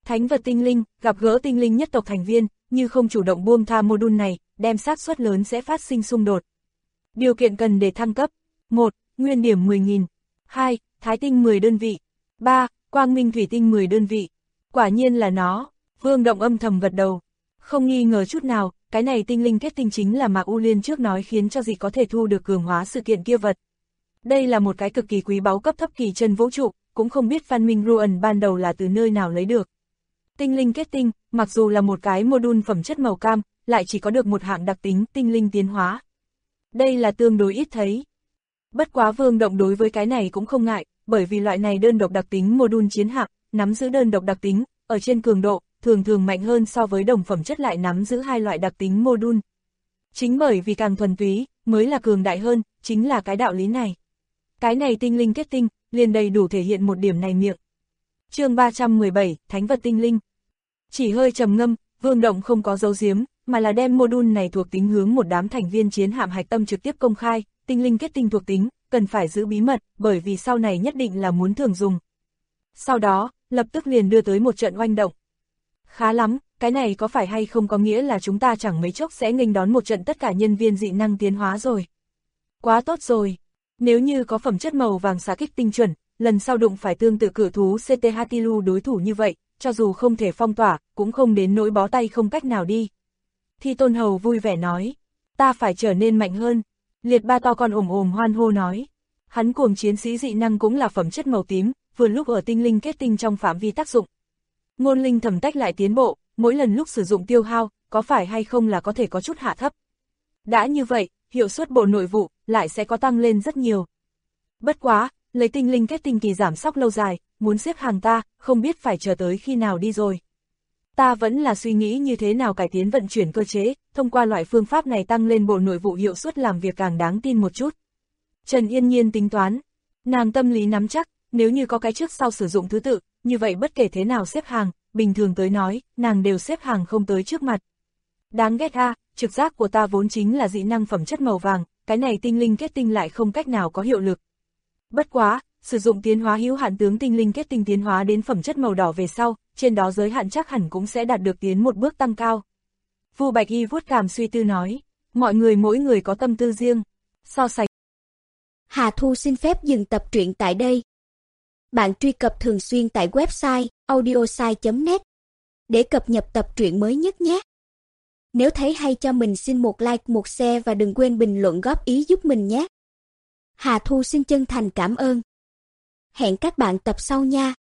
Thánh vật tinh linh, gặp gỡ tinh linh nhất tộc thành viên, như không chủ động buông tha module này, đem xác suất lớn sẽ phát sinh xung đột. Điều kiện cần để thăng cấp: 1. Nguyên điểm 10.000. 2. Thái tinh 10 đơn vị. 3. Quang minh thủy tinh 10 đơn vị. Quả nhiên là nó, Vương Động âm thầm gật đầu. Không nghi ngờ chút nào, cái này tinh linh kết tinh chính là Mạc U Liên trước nói khiến cho gì có thể thu được cường hóa sự kiện kia vật. Đây là một cái cực kỳ quý báu cấp thấp kỳ chân vũ trụ, cũng không biết Văn Minh Ruan ban đầu là từ nơi nào lấy được. Tinh linh kết tinh, mặc dù là một cái module phẩm chất màu cam, lại chỉ có được một hạng đặc tính tinh linh tiến hóa. Đây là tương đối ít thấy. Bất quá Vương Động đối với cái này cũng không ngại, bởi vì loại này đơn độc đặc tính module chiến hạng, nắm giữ đơn độc đặc tính, ở trên cường độ, thường mạnh hơn so với đồng phẩm chất lại nắm giữ hai loại đặc tính module. Chính bởi vì càng thuần túy, mới là cường đại hơn, chính là cái đạo lý này. Cái này tinh linh kết tinh, liền đầy đủ thể hiện một điểm này miệng. Chương 317, Thánh vật tinh linh. Chỉ hơi trầm ngâm, Vương Động không có giấu giếm, mà là đem module này thuộc tính hướng một đám thành viên chiến hạm hạch tâm trực tiếp công khai, tinh linh kết tinh thuộc tính, cần phải giữ bí mật, bởi vì sau này nhất định là muốn thường dùng. Sau đó, lập tức liền đưa tới một trận oanh động. Khá lắm, cái này có phải hay không có nghĩa là chúng ta chẳng mấy chốc sẽ nghênh đón một trận tất cả nhân viên dị năng tiến hóa rồi. Quá tốt rồi, nếu như có phẩm chất màu vàng xạ kích tinh chuẩn, lần sau đụng phải tương tự cự thú CT Hatilu đối thủ như vậy, cho dù không thể phong tỏa, cũng không đến nỗi bó tay không cách nào đi. Thi Tôn Hầu vui vẻ nói, ta phải trở nên mạnh hơn. Liệt Ba to con ồm hoan hô nói, hắn cuồng chiến sĩ dị năng cũng là phẩm chất màu tím, vừa lúc ở tinh linh kết tinh trong phạm vi tác dụng. Ngôn linh thẩm tách lại tiến bộ, mỗi lần lúc sử dụng tiêu hao, có phải hay không là có thể có chút hạ thấp. Đã như vậy, hiệu suất bộ nội vụ lại sẽ có tăng lên rất nhiều. Bất quá, lấy tinh linh kết tinh kỳ giảm sóc lâu dài, muốn xếp hàng ta, không biết phải chờ tới khi nào đi rồi. Ta vẫn là suy nghĩ như thế nào cải tiến vận chuyển cơ chế, thông qua loại phương pháp này tăng lên bộ nội vụ hiệu suất làm việc càng đáng tin một chút. Trần Yên Nhiên tính toán, nàng tâm lý nắm chắc, nếu như có cái trước sau sử dụng thứ tự, như vậy bất kể thế nào xếp hàng, bình thường tới nói, nàng đều xếp hàng không tới trước mặt. Đáng ghét a, trực giác của ta vốn chính là dị năng phẩm chất màu vàng, cái này tinh linh kết tinh lại không cách nào có hiệu lực. Bất quá, sử dụng tiến hóa hữu hạn tướng tinh linh kết tinh tiến hóa đến phẩm chất màu đỏ về sau, trên đó giới hạn chắc hẳn cũng sẽ đạt được tiến một bước tăng cao. Vu Bạch Y vuốt cằm suy tư nói, mọi người mỗi người có tâm tư riêng, so sánh. Hà Thu xin phép dừng tập truyện tại đây. Bạn truy cập thường xuyên tại website audiosai.net để cập nhật tập truyện mới nhất nhé. Nếu thấy hay cho mình xin một like, một share và đừng quên bình luận góp ý giúp mình nhé. Hà Thu xin chân thành cảm ơn. Hẹn các bạn tập sau nha.